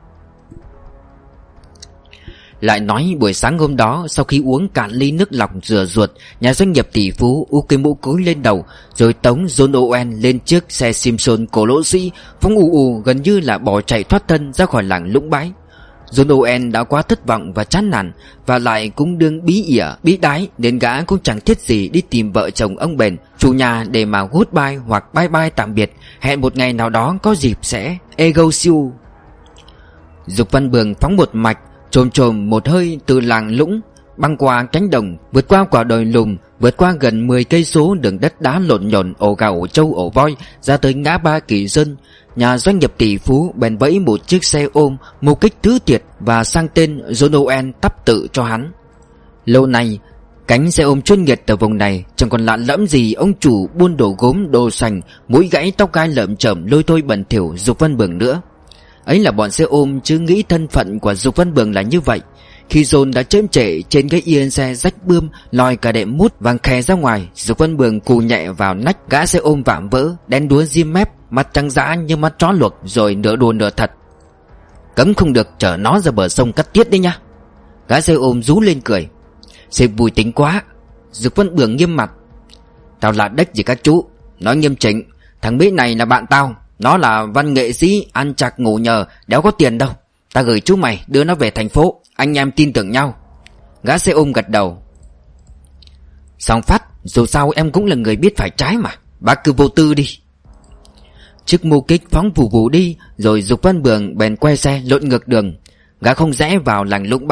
A: Lại nói buổi sáng hôm đó, sau khi uống cạn ly nước lọc rửa ruột, nhà doanh nghiệp tỷ phú u cái mũ cối lên đầu, rồi tống John Owen lên chiếc xe Simpson cổ lỗ sĩ, phóng ù ù gần như là bỏ chạy thoát thân ra khỏi làng Lũng Bãi. John Owen đã quá thất vọng và chán nản, và lại cũng đương bí ỉa bí đái, nên gã cũng chẳng thiết gì đi tìm vợ chồng ông Bền, chủ nhà, để mà goodbye hoặc bye bye tạm biệt, hẹn một ngày nào đó có dịp sẽ ego siêu. Dục Văn Bường phóng một mạch chồm chồm một hơi từ làng Lũng, băng qua cánh đồng, vượt qua quả đồi lùm, vượt qua gần mười cây số đường đất đá lộn nhộn, ổ gà ổ trâu ổ voi, ra tới ngã ba Kỳ Dân. Nhà doanh nghiệp tỷ phú bèn vẫy một chiếc xe ôm mục kích thứ thiệt và sang tên John Owen tắp tự cho hắn. Lâu nay cánh xe ôm chuyên nghiệp ở vùng này chẳng còn lạ lẫm gì ông chủ buôn đồ gốm đồ sành, mũi gãy tóc gai lởm chởm lôi thôi bẩn thỉu Dục Văn Bường nữa. Ấy là bọn xe ôm, chứ nghĩ thân phận của Dục Văn Bường là như vậy. Khi John đã chễm trễ trên cái yên xe rách bươm, lòi cả đệm mút vàng khè ra ngoài, Dục Văn Bường cù nhẹ vào nách gã xe ôm vạm vỡ, đen đúa diêm mép, mặt trắng dã như mắt chó luộc, rồi nửa đùa nửa thật: cấm không được chở nó ra bờ sông cắt tiết đấy nha. Gã xe ôm rú lên cười: sếp vui tính quá. Dục Văn Bường nghiêm mặt: tao là đếch gì các chú, nói nghiêm chỉnh, thằng Mỹ này là bạn tao. Nó là văn nghệ sĩ ăn chạc ngủ nhờ, đéo có tiền đâu. Ta gửi chú mày đưa nó về thành phố, anh em tin tưởng nhau. Gã xe ôm gật đầu: xong phát, dù sao em cũng là người biết phải trái mà, bác cứ vô tư đi. Chiếc mô kích phóng vù vù đi, rồi Dục Văn Bường bèn quay xe lộn ngược đường. Gã không rẽ vào làng Lũng Bãi,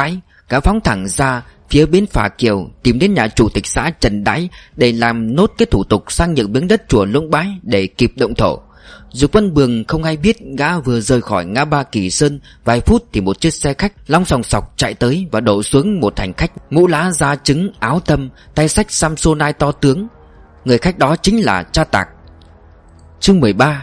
A: Gã phóng thẳng ra phía bến phà Kiều, tìm đến nhà chủ tịch xã Trần Đái để làm nốt cái thủ tục sang nhượng miếng đất chùa Lũng Bái để kịp động thổ. Dục Văn Bường không hay biết gã vừa rời khỏi ngã ba Kỳ Sơn vài phút thì một chiếc xe khách long sòng sọc chạy tới và đổ xuống một hành khách mũ lá da trứng, áo tăm, tay xách Samsonite to tướng. Người khách đó chính là cha Tạc. Chương mười ba.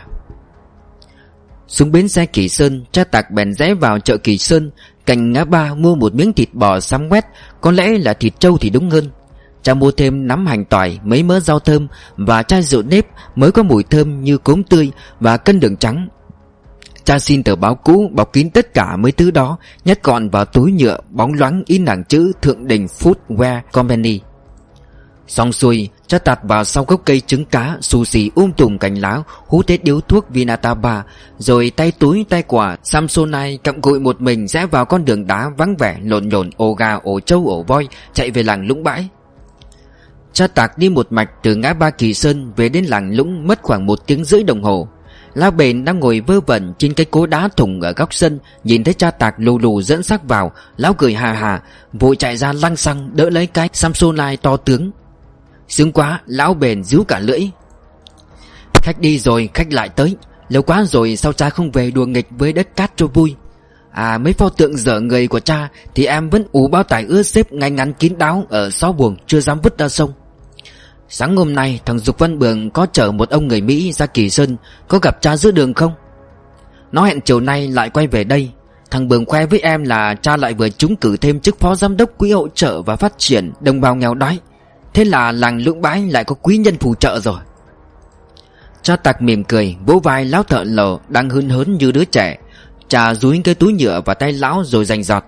A: Xuống bến xe Kỳ Sơn, cha Tạc bèn rẽ vào chợ Kỳ Sơn cạnh ngã ba mua một miếng thịt bò xám quét, có lẽ là thịt trâu thì đúng hơn. Cha mua thêm nắm hành tỏi, mấy mớ rau thơm và chai rượu nếp mới có mùi thơm như cốm tươi và cân đường trắng. Cha xin tờ báo cũ bọc kín tất cả mấy thứ đó, nhét gọn vào túi nhựa bóng loáng in hàng chữ Thượng Đình Foodware Company. Xong xuôi, cha tạt vào sau gốc cây trứng cá xù xì um tùm cành lá, hút hết điếu thuốc Vinataba, rồi tay túi tay quả Samsonite cặm cụi một mình rẽ vào con đường đá vắng vẻ lộn nhộn ổ gà ổ trâu ổ voi chạy về làng Lũng Bãi. Cha Tạc đi một mạch từ ngã ba Kỳ Sơn về đến làng Lũng mất khoảng một tiếng rưỡi đồng hồ. Lão Bền đang ngồi vơ vẩn trên cái cối đá thùng ở góc sân, nhìn thấy cha Tạc lù lù dẫn xác vào, lão cười hà hà, vội chạy ra lăng xăng đỡ lấy cái Samsonite to tướng. Sướng quá, lão Bền díu cả lưỡi. Khách đi rồi khách lại tới, lâu quá rồi sao cha không về đùa nghịch với đất cát cho vui? À, mấy pho tượng dở người của cha thì em vẫn ủ bao tải ưa xếp ngay ngắn kín đáo ở xó buồng, chưa dám vứt ra sông. Sáng hôm nay thằng Dục Văn Bường có chở một ông người Mỹ ra Kỳ Sơn, có gặp cha giữa đường không? Nó hẹn chiều nay lại quay về đây. Thằng Bường khoe với em là cha lại vừa trúng cử thêm chức phó giám đốc quỹ hỗ trợ và phát triển đồng bào nghèo đói. Thế là làng Lũng Bãi lại có quý nhân phù trợ rồi. Cha Tạc mỉm cười vỗ vai lão thợ lò đang hớn hớn như đứa trẻ. Cha dúi cái túi nhựa vào tay lão rồi rành giọt.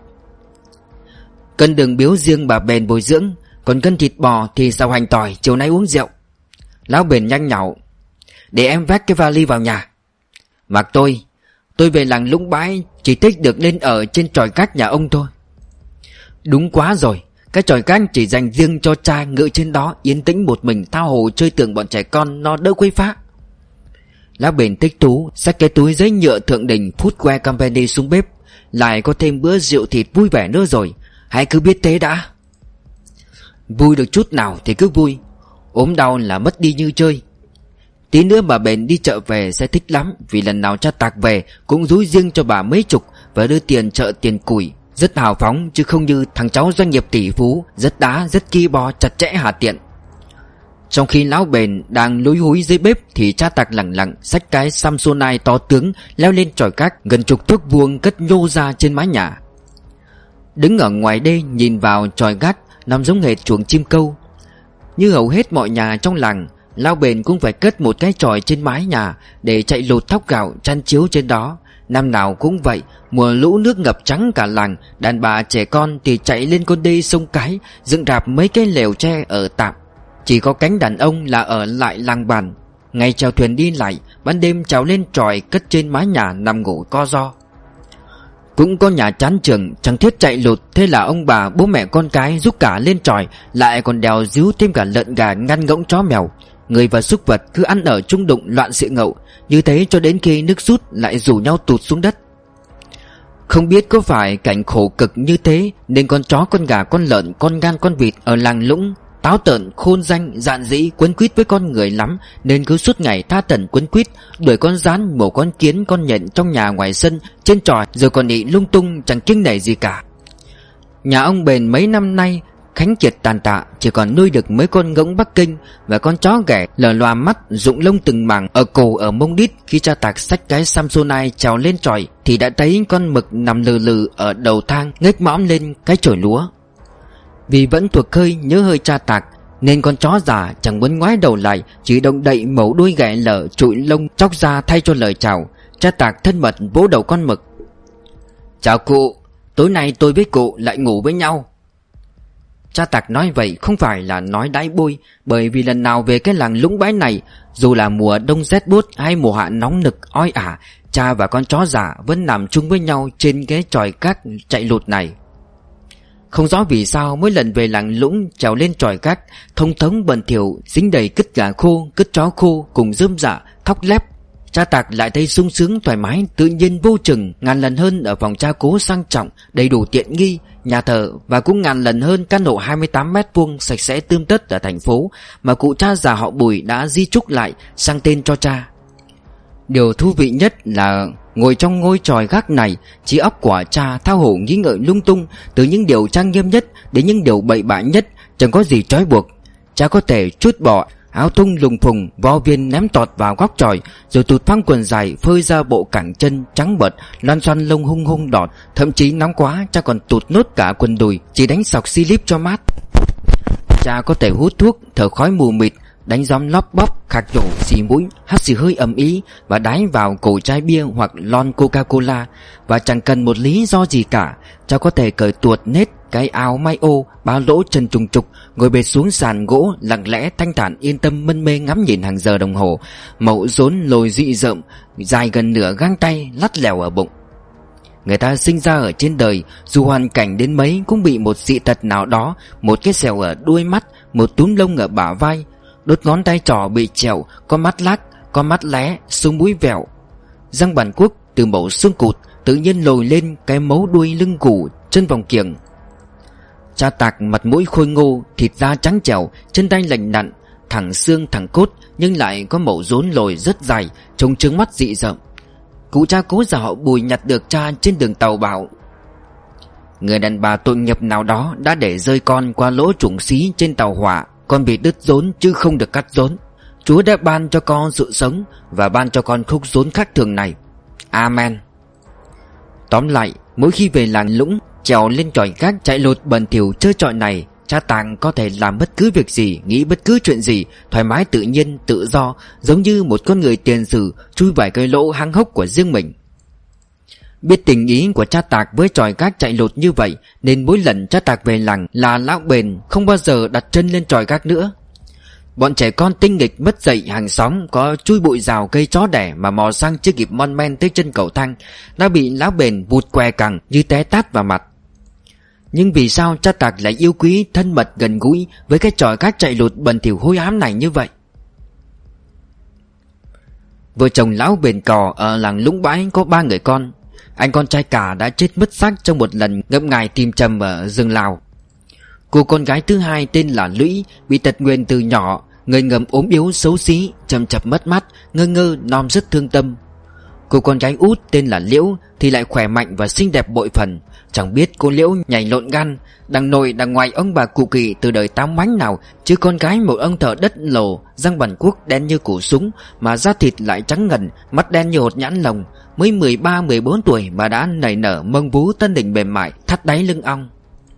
A: Cân đường biếu riêng bà Bền bồi dưỡng, còn cân thịt bò thì xào hành tỏi, chiều nay uống rượu. Lão Bền nhanh nhảu. Để em vác cái vali vào nhà. Mặc tôi Tôi về làng Lũng Bãi chỉ thích được lên ở trên chòi gác nhà ông thôi. Đúng quá rồi, cái chòi gác chỉ dành riêng cho cha ngự trên đó, yên tĩnh một mình thao hồ chơi tưởng bọn trẻ con nó đỡ quấy phá. Lão Bền thích thú xách cái túi giấy nhựa Thượng Đình Foodware Company xuống bếp. Lại có thêm bữa rượu thịt vui vẻ nữa rồi. Hãy cứ biết thế đã. Vui được chút nào thì cứ vui. Ốm đau là mất đi như chơi. Tí nữa bà Bền đi chợ về sẽ thích lắm, vì lần nào cha Tạc về cũng dúi riêng cho bà mấy chục và đưa tiền chợ tiền củi. Rất hào phóng chứ không như thằng cháu doanh nghiệp tỷ phú, rất đá rất ki bò chặt chẽ hà tiện. Trong khi lão Bền đang lúi húi dưới bếp thì cha Tạc lẳng lặng xách cái Samsonite to tướng leo lên chòi gác gần chục thước vuông cất nhô ra trên mái nhà. Đứng ở ngoài đê nhìn vào chòi gác nằm giống hệt chuồng chim câu. Như hầu hết mọi nhà trong làng, lão Bền cũng phải cất một cái chòi trên mái nhà để chạy lột thóc gạo chăn chiếu trên đó. Năm nào cũng vậy, mùa lũ nước ngập trắng cả làng, đàn bà trẻ con thì chạy lên con đê sông Cái dựng rạp mấy cái lều tre ở tạm. Chỉ có cánh đàn ông là ở lại làng bàn. Ngày chèo thuyền đi lại, ban đêm trèo lên chòi cất trên mái nhà nằm ngủ co ro. Cũng có nhà chán chường chẳng thiết chạy lụt, thế là ông bà bố mẹ con cái giúp cả lên chòi, lại còn đèo díu thêm cả lợn gà ngăn ngỗng chó mèo. Người và súc vật cứ ăn ở chung đụng loạn xị ngậu, như thế cho đến khi nước rút lại rủ nhau tụt xuống đất. Không biết có phải cảnh khổ cực như thế nên con chó con gà con lợn con gan con vịt ở làng Lũng táo tợn khôn danh dạn dĩ quấn quýt với con người lắm, nên cứ suốt ngày tha tần quấn quýt đuổi con rán mổ con kiến con nhện trong nhà ngoài sân trên tròi, rồi còn ị lung tung chẳng kiêng nể gì cả. Nhà ông Bền mấy năm nay khánh kiệt tàn tạ, chỉ còn nuôi được mấy con ngỗng Bắc Kinh và con chó ghẻ lờ loà mắt rụng lông từng mảng ở cổ ở mông đít. Khi cha Tạc xách cái Samsonite trèo lên chòi thì đã thấy con mực nằm lừ lừ ở đầu thang nghếch mõm lên cái chổi lúa. Vì vẫn thuộc hơi nhớ hơi cha Tạc nên con chó già chẳng muốn ngoái đầu lại, chỉ động đậy mẩu đuôi ghẻ lở trụi lông chóc ra thay cho lời chào. Cha Tạc thân mật vỗ đầu con mực. Chào cụ, tối nay tôi với cụ lại ngủ với nhau. Cha Tạc nói vậy không phải là nói đái bôi, bởi vì lần nào về cái làng Lũng Bãi này, dù là mùa đông rét buốt hay mùa hạ nóng nực oi ả, cha và con chó già vẫn nằm chung với nhau trên cái chòi gác chạy lụt này. Không rõ vì sao mỗi lần về làng Lũng trèo lên chòi gác, thông thống bẩn thỉu dính đầy cứt gà khô, cứt chó khô cùng rơm rạ, thóc lép, cha Tạc lại thấy sung sướng thoải mái tự nhiên vô chừng ngàn lần hơn ở phòng cha cố sang trọng đầy đủ tiện nghi, nhà thờ và cũng ngàn lần hơn căn hộ hai mươi tám mét vuông sạch sẽ tươm tất ở thành phố mà cụ cha già họ Bùi đã di chúc lại sang tên cho cha. Điều thú vị nhất là ngồi trong ngôi chòi gác này, trí óc của cha thao hổ nghĩ ngợi lung tung, từ những điều trang nghiêm nhất đến những điều bậy bạ nhất, chẳng có gì trói buộc. Cha có thể trút bỏ áo thun lùng phùng, vo viên ném tọt vào góc chòi, rồi tụt phăng quần dài phơi ra bộ cẳng chân trắng bợt, loăn xoăn lông hung hung đọt. Thậm chí nóng quá cha còn tụt nốt cả quần đùi, chỉ đánh sọc slip cho mát. Cha có thể hút thuốc, thở khói mù mịt, đánh gióm lóp bóp, khạc nhổ, xì mũi, hắt xì hơi ầm ĩ và đái vào cổ chai bia hoặc lon Coca-Cola. Và chẳng cần một lý do gì cả, cha có thể cởi tuột nết cái áo may ô, báo lỗ chân trùng trục, ngồi bệt xuống sàn gỗ, lặng lẽ thanh thản yên tâm mân mê ngắm nhìn hàng giờ đồng hồ. Mẩu rốn lồi dị rợm, dài gần nửa gang tay, lắt lẻo ở bụng. Người ta sinh ra ở trên đời, dù hoàn cảnh đến mấy cũng bị một dị tật nào đó, một cái sẹo ở đuôi mắt, một túm lông ở bả vai, đốt ngón tay trỏ bị trẹo, con mắt lác, con mắt lé, sống mũi vẹo. Răng bản quốc từ mẩu xương cụt tự nhiên lồi lên cái mấu đuôi lưng củ, chân vòng kiềng. Cha Tạc mặt mũi khôi ngô, thịt da trắng trẻo, chân tay lành lặn, thẳng xương thẳng cốt, nhưng lại có mẩu rốn lồi rất dài, trông trướng mắt dị rợm. Cụ cha cố già họ Bùi nhặt được cha trên đường tàu bảo: người đàn bà tội nghiệp nào đó đã để rơi con qua lỗ trũng xí trên tàu hỏa. Con bị đứt rốn chứ không được cắt rốn. Chúa đã ban cho con sự sống và ban cho con khúc rốn khác thường này. Amen. Tóm lại, mỗi khi về làng Lũng, trèo lên chòi gác chạy lột bẩn thỉu chơi trọi này, cha Tàng có thể làm bất cứ việc gì, nghĩ bất cứ chuyện gì, thoải mái tự nhiên, tự do, giống như một con người tiền sử chui vào cái lỗ hang hốc của riêng mình. Biết tình ý của cha Tạc với chòi gác chạy lột như vậy, nên mỗi lần cha Tạc về làng là lão Bền không bao giờ đặt chân lên chòi gác nữa. Bọn trẻ con tinh nghịch mất dậy hàng xóm có chui bụi rào cây chó đẻ mà mò sang chưa kịp mon men tới chân cầu thang, đã bị lão Bền vụt què cẳng như té tát vào mặt. Nhưng vì sao cha Tạc lại yêu quý, thân mật, gần gũi với cái chòi gác chạy lột bẩn thỉu hôi ám này như vậy? Vợ chồng lão Bền Cò ở làng Lũng Bãi có ba người con. Anh con trai cả đã chết mất xác trong một lần ngâm ngài tìm trầm ở rừng Lào. Cô con gái thứ hai tên là Lũy, bị tật nguyền từ nhỏ, người ngầm ốm yếu xấu xí, chầm chập mất mắt, ngơ ngơ, non rất thương tâm. Cô con gái út tên là Liễu thì lại khỏe mạnh và xinh đẹp bội phần. Chẳng biết cô Liễu nhảy lộn gan, đằng nội đằng ngoài ông bà cụ kỵ từ đời tám mánh nào, chứ con gái một ông thợ đất lồ, răng bản quốc đen như củ súng, mà da thịt lại trắng ngần, mắt đen như hột nhãn lồng. Mới mười ba mười bốn tuổi mà đã nảy nở mông vú tân đình mềm mại, thắt đáy lưng ong.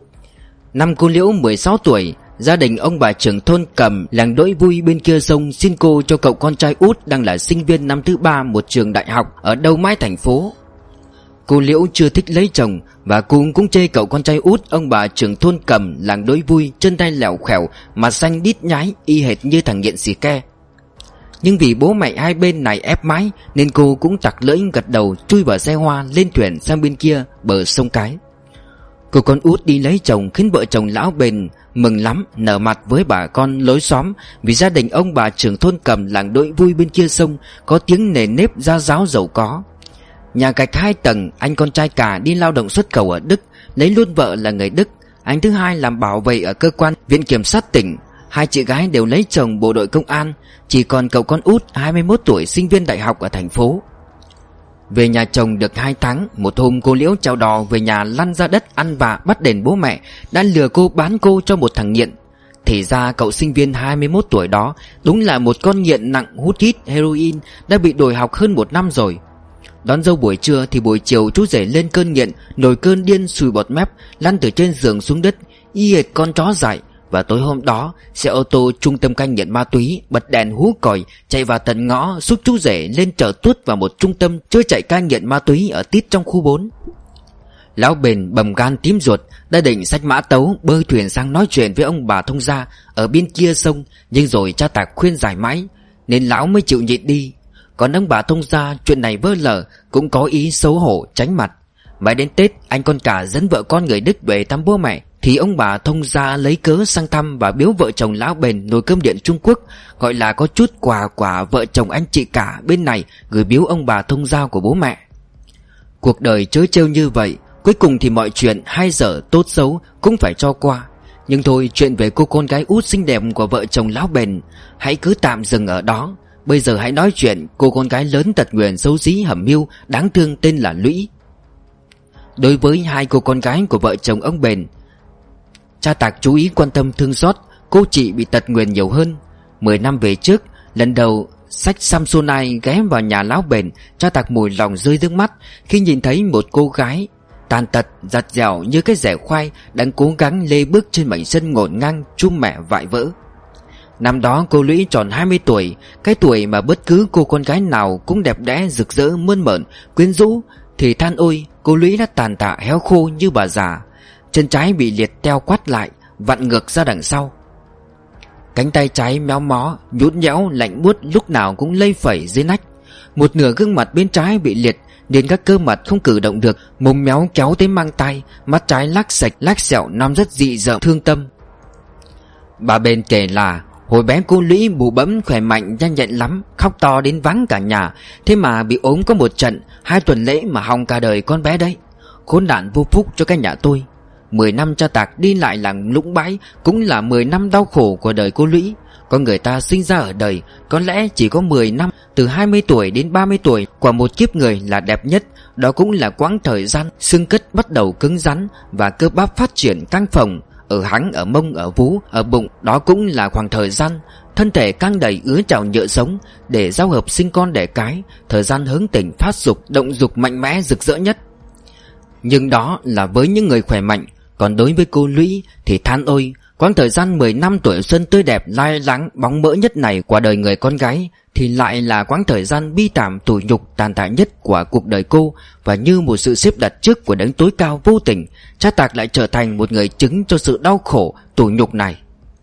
A: Năm cô Liễu mười sáu tuổi, gia đình ông bà trưởng thôn Cầm, làng Đỗi Vui bên kia sông xin cô cho cậu con trai út đang là sinh viên năm thứ ba một trường đại học ở đâu mãi thành phố. Cô Liễu chưa thích lấy chồng và cô cũng chê cậu con trai út ông bà trưởng thôn Cầm, làng Đỗi Vui, chân tay lẻo khẻo, mặt xanh đít nhái, y hệt như thằng nghiện xì ke. Nhưng vì bố mẹ hai bên này ép mãi nên cô cũng chặt lưỡi gật đầu, chui vào xe hoa lên thuyền sang bên kia bờ sông Cái. Cô con út đi lấy chồng khiến vợ chồng lão Bền mừng lắm, nở mặt với bà con lối xóm, vì gia đình ông bà trưởng thôn Cầm, làng Đỗi Vui bên kia sông có tiếng nề nếp gia giáo giàu có. Nhà gạch hai tầng, anh con trai cả đi lao động xuất khẩu ở Đức, lấy luôn vợ là người Đức. Anh thứ hai làm bảo vệ ở cơ quan viện kiểm sát tỉnh. Hai chị gái đều lấy chồng bộ đội công an. Chỉ còn cậu con út hai mươi mốt tuổi, sinh viên đại học ở thành phố. Về nhà chồng được hai tháng, một hôm cô Liễu chào đò về nhà lăn ra đất ăn vạ bắt đền bố mẹ đã lừa cô bán cô cho một thằng nghiện. Thì ra cậu sinh viên hai mươi mốt tuổi đó đúng là một con nghiện nặng hút hít heroin, đã bị đổi học hơn một năm rồi. Đón dâu buổi trưa thì buổi chiều chú rể lên cơn nghiện, nổi cơn điên sùi bọt mép, lăn từ trên giường xuống đất y hệt con chó dại. Và tối hôm đó, xe ô tô trung tâm cai nghiện ma túy bật đèn hú còi chạy vào tận ngõ, xúc chú rể lên chở tuốt vào một trung tâm chơi chạy cai nghiện ma túy ở tít trong khu bốn. Lão Bền bầm gan tím ruột, đã định xách mã tấu bơi thuyền sang nói chuyện với ông bà thông gia ở bên kia sông, nhưng rồi cha Tạc khuyên giải mãi nên lão mới chịu nhịn đi. Còn ông bà thông gia chuyện này vơ lờ cũng có ý xấu hổ tránh mặt. Mãi đến Tết, anh con cả dẫn vợ con người Đức về thăm bố mẹ thì ông bà thông gia lấy cớ sang thăm và biếu vợ chồng lão Bền nồi cơm điện Trung Quốc, gọi là có chút quà quả vợ chồng anh chị cả bên này gửi biếu ông bà thông gia của bố mẹ. Cuộc đời trớ trêu như vậy, Cuối cùng thì mọi chuyện hay dở tốt xấu cũng phải cho qua. Nhưng thôi, chuyện về cô con gái út xinh đẹp của vợ chồng lão Bền hãy cứ tạm dừng ở đó. Bây giờ hãy nói chuyện cô con gái lớn tật nguyền xấu xí hẩm mưu đáng thương tên là Lũy. Đối với hai cô con gái của vợ chồng ông Bền, cha Tạc chú ý quan tâm thương xót cô chị bị tật nguyền nhiều hơn. Mười năm về trước, lần đầu sách Samsonite ghé vào nhà lão Bền, cha Tạc mùi lòng rơi nước mắt khi nhìn thấy một cô gái tàn tật giặt dẻo như cái rẻ khoai đang cố gắng lê bước trên mảnh sân ngổn ngang chum mẹ vại vỡ. Năm đó cô Lũy tròn hai mươi tuổi, cái tuổi mà bất cứ cô con gái nào cũng đẹp đẽ rực rỡ mơn mởn quyến rũ. Thì than ôi, cô Lũy đã tàn tạ héo khô như bà già. Chân trái bị liệt teo quắt lại, vặn ngược ra đằng sau. Cánh tay trái méo mó, nhũn nhẽo, lạnh buốt, lúc nào cũng lây phẩy dưới nách. Một nửa gương mặt bên trái bị liệt nên các cơ mặt không cử động được, mồm méo kéo tới mang tay, mắt trái lác sạch lác sẹo năm rất dị dợm thương tâm. Bà Bền kể là hồi bé cô Lũy bụ bẫm khỏe mạnh nhanh nhẹn lắm, khóc to đến vắng cả nhà. Thế mà bị ốm có một trận, hai tuần lễ mà hòng cả đời con bé đấy. Khốn nạn vô phúc cho cái nhà tôi. Mười năm cha Tạc đi lại làng lũng bãi cũng là mười năm đau khổ của đời cô Lũy. Con người ta sinh ra ở đời có lẽ chỉ có mười năm, từ hai mươi tuổi đến ba mươi tuổi của một kiếp người là đẹp nhất. Đó cũng là quãng thời gian xương cất bắt đầu cứng rắn và cơ bắp phát triển căng phồng. Ở háng, ở mông, ở vú, ở bụng. Đó cũng là khoảng thời gian thân thể căng đầy ứa trào nhựa sống để giao hợp sinh con đẻ cái. Thời gian hướng tỉnh phát dục, động dục mạnh mẽ rực rỡ nhất. Nhưng đó là với những người khỏe mạnh. Còn đối với cô Lũy thì than ôi, quãng thời gian mười năm tuổi xuân tươi đẹp lai láng bóng mỡ nhất này của đời người con gái thì lại là quãng thời gian bi thảm tủi nhục tàn tạ nhất của cuộc đời cô. Và như một sự xếp đặt trước của đấng tối cao vô tình, cha Tạc lại trở thành một người chứng cho sự đau khổ tủi nhục này.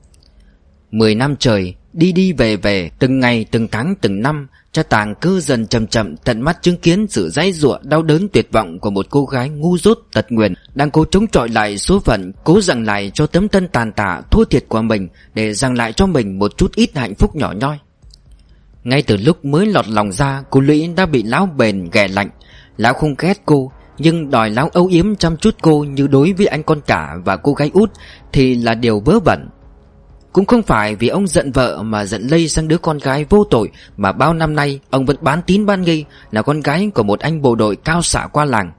A: Mười năm trời đi đi về về, từng ngày từng tháng từng năm, cha Tàng cứ dần chậm chậm tận mắt chứng kiến sự giãy giụa đau đớn tuyệt vọng của một cô gái ngu dốt tật nguyền đang cố chống chọi lại số phận, cố giằng lại cho tấm thân tàn tạ thua thiệt của mình để giằng lại cho mình một chút ít hạnh phúc nhỏ nhoi. Ngay từ lúc mới lọt lòng ra, cô Lũy đã bị lão Bền ghẻ lạnh. Lão không ghét cô, nhưng đòi lão âu yếm chăm chút cô như đối với anh con cả và cô gái út thì là điều vớ vẩn. Cũng không phải vì ông giận vợ mà giận lây sang đứa con gái vô tội mà bao năm nay ông vẫn bán tín bán nghi là con gái của một anh bộ đội cao xạ qua làng.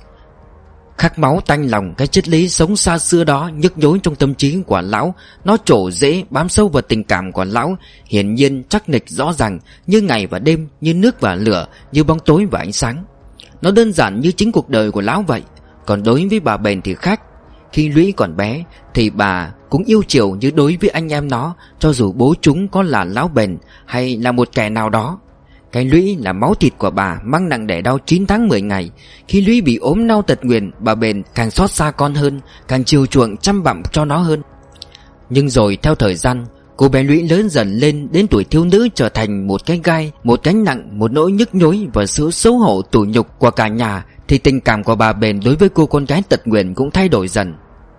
A: Khắc máu tanh lòng, cái triết lý sống xa xưa đó nhức nhối trong tâm trí của lão. Nó trổ rễ bám sâu vào tình cảm của lão, hiển nhiên chắc nịch rõ ràng, như ngày và đêm, như nước và lửa, như bóng tối và ánh sáng. Nó đơn giản như chính cuộc đời của lão vậy. Còn đối với bà Bền thì khác. Khi Lũy còn bé thì bà cũng yêu chiều như đối với anh em nó, cho dù bố chúng có là lão Bền hay là một kẻ nào đó. Cái Lũy là máu thịt của bà, mang nặng đẻ đau chín tháng mười ngày. Khi Lũy bị ốm đau tật nguyền, bà Bền càng xót xa con hơn, càng chiều chuộng chăm bẵm cho nó hơn. Nhưng rồi theo thời gian, cô bé Lũy lớn dần lên đến tuổi thiếu nữ, trở thành một cái gai, một gánh nặng, một nỗi nhức nhối và sự xấu hổ tủi nhục của cả nhà. Thì tình cảm của bà Bền đối với cô con gái tật nguyền cũng thay đổi dần.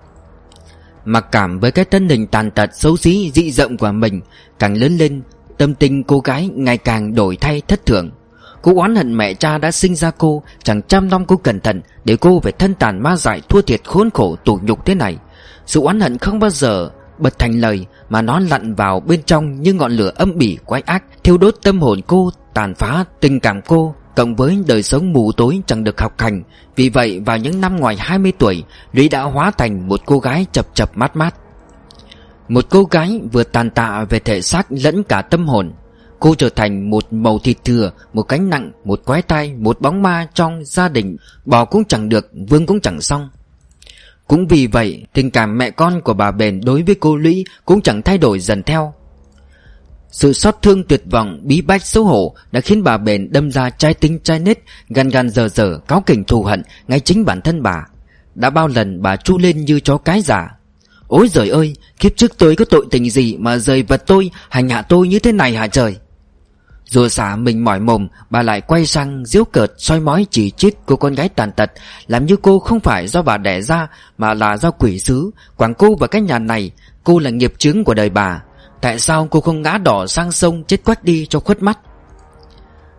A: Mặc cảm với cái thân hình tàn tật xấu xí dị rộng của mình, càng lớn lên tâm tình cô gái ngày càng đổi thay thất thường. Cô oán hận mẹ cha đã sinh ra cô, chẳng chăm nom cô cẩn thận để cô phải thân tàn ma dại thua thiệt khốn khổ tủi nhục thế này. Sự oán hận không bao giờ bật thành lời, mà nó lặn vào bên trong như ngọn lửa âm bỉ quái ác, thiêu đốt tâm hồn cô, tàn phá tình cảm cô, cộng với đời sống mù tối chẳng được học hành. Vì vậy vào những năm ngoài hai mươi tuổi, Lũy đã hóa thành một cô gái chập chập mát mát. Một cô gái vừa tàn tạ về thể xác lẫn cả tâm hồn. Cô trở thành một mẩu thịt thừa, một gánh nặng, một quái tai, một bóng ma trong gia đình. Bỏ cũng chẳng được, vương cũng chẳng xong. Cũng vì vậy tình cảm mẹ con của bà Bền đối với cô Lũy cũng chẳng thay đổi dần theo. Sự xót thương tuyệt vọng, bí bách xấu hổ đã khiến bà Bền đâm ra trái tính trái nết, gan gan dở dở, cáu kỉnh thù hận ngay chính bản thân bà. Đã bao lần bà tru lên như chó cái giả: ôi giời ơi, kiếp trước tôi có tội tình gì mà rời vật tôi, hành hạ tôi như thế này hả trời. Rùa xả mình mỏi mồm, bà lại quay sang giễu cợt soi mói chỉ trích cô con gái tàn tật, làm như cô không phải do bà đẻ ra mà là do quỷ sứ quẳng cô vào cái nhà này. Cô là nghiệp chướng của đời bà. Tại sao cô không ngã đỏ sang sông chết quách đi cho khuất mắt?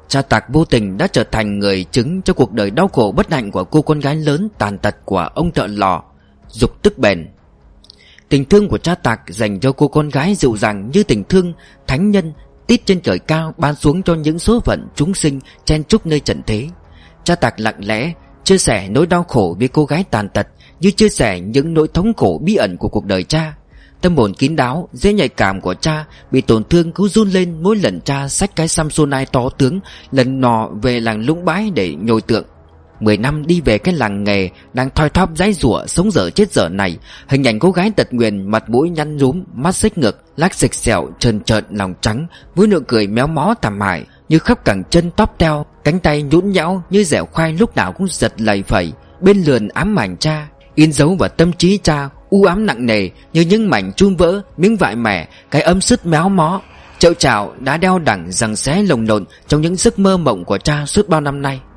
A: Cha Tạc vô tình đã trở thành người chứng cho cuộc đời đau khổ bất hạnh của cô con gái lớn tàn tật của ông thợ lò Dục Tức Bền. Tình thương của cha Tạc dành cho cô con gái dịu dàng như tình thương thánh nhân tít trên trời cao ban xuống cho những số phận chúng sinh chen chúc nơi trần thế. Cha Tạc lặng lẽ chia sẻ nỗi đau khổ với cô gái tàn tật như chia sẻ những nỗi thống khổ bí ẩn của cuộc đời cha. Tâm hồn kín đáo, dễ nhạy cảm của cha bị tổn thương cứ run lên mỗi lần cha xách cái Samsonite to tướng lần nò về làng Lũng Bãi để nhồi tượng. Mười năm đi về cái làng nghề đang thoi thóp giãy giụa sống dở chết dở này, hình ảnh cô gái tật nguyền mặt mũi nhăn nhúm, mắt xích ngực, lác xịch xẹo, trơn trợn lòng trắng với nụ cười méo mó thảm hại như khắp cẳng chân tóp teo, cánh tay nhũn nhão như dẻo khoai lúc nào cũng giật lầy phẩy bên lườn ám ảnh cha, in dấu vào tâm trí cha u ám nặng nề như những mảnh chum vỡ, miếng vải mẻ, cái ấm sứt méo mó, chậu chảo đã đeo đẳng giằng xé lồng lộn trong những giấc mơ mộng của cha suốt bao năm nay.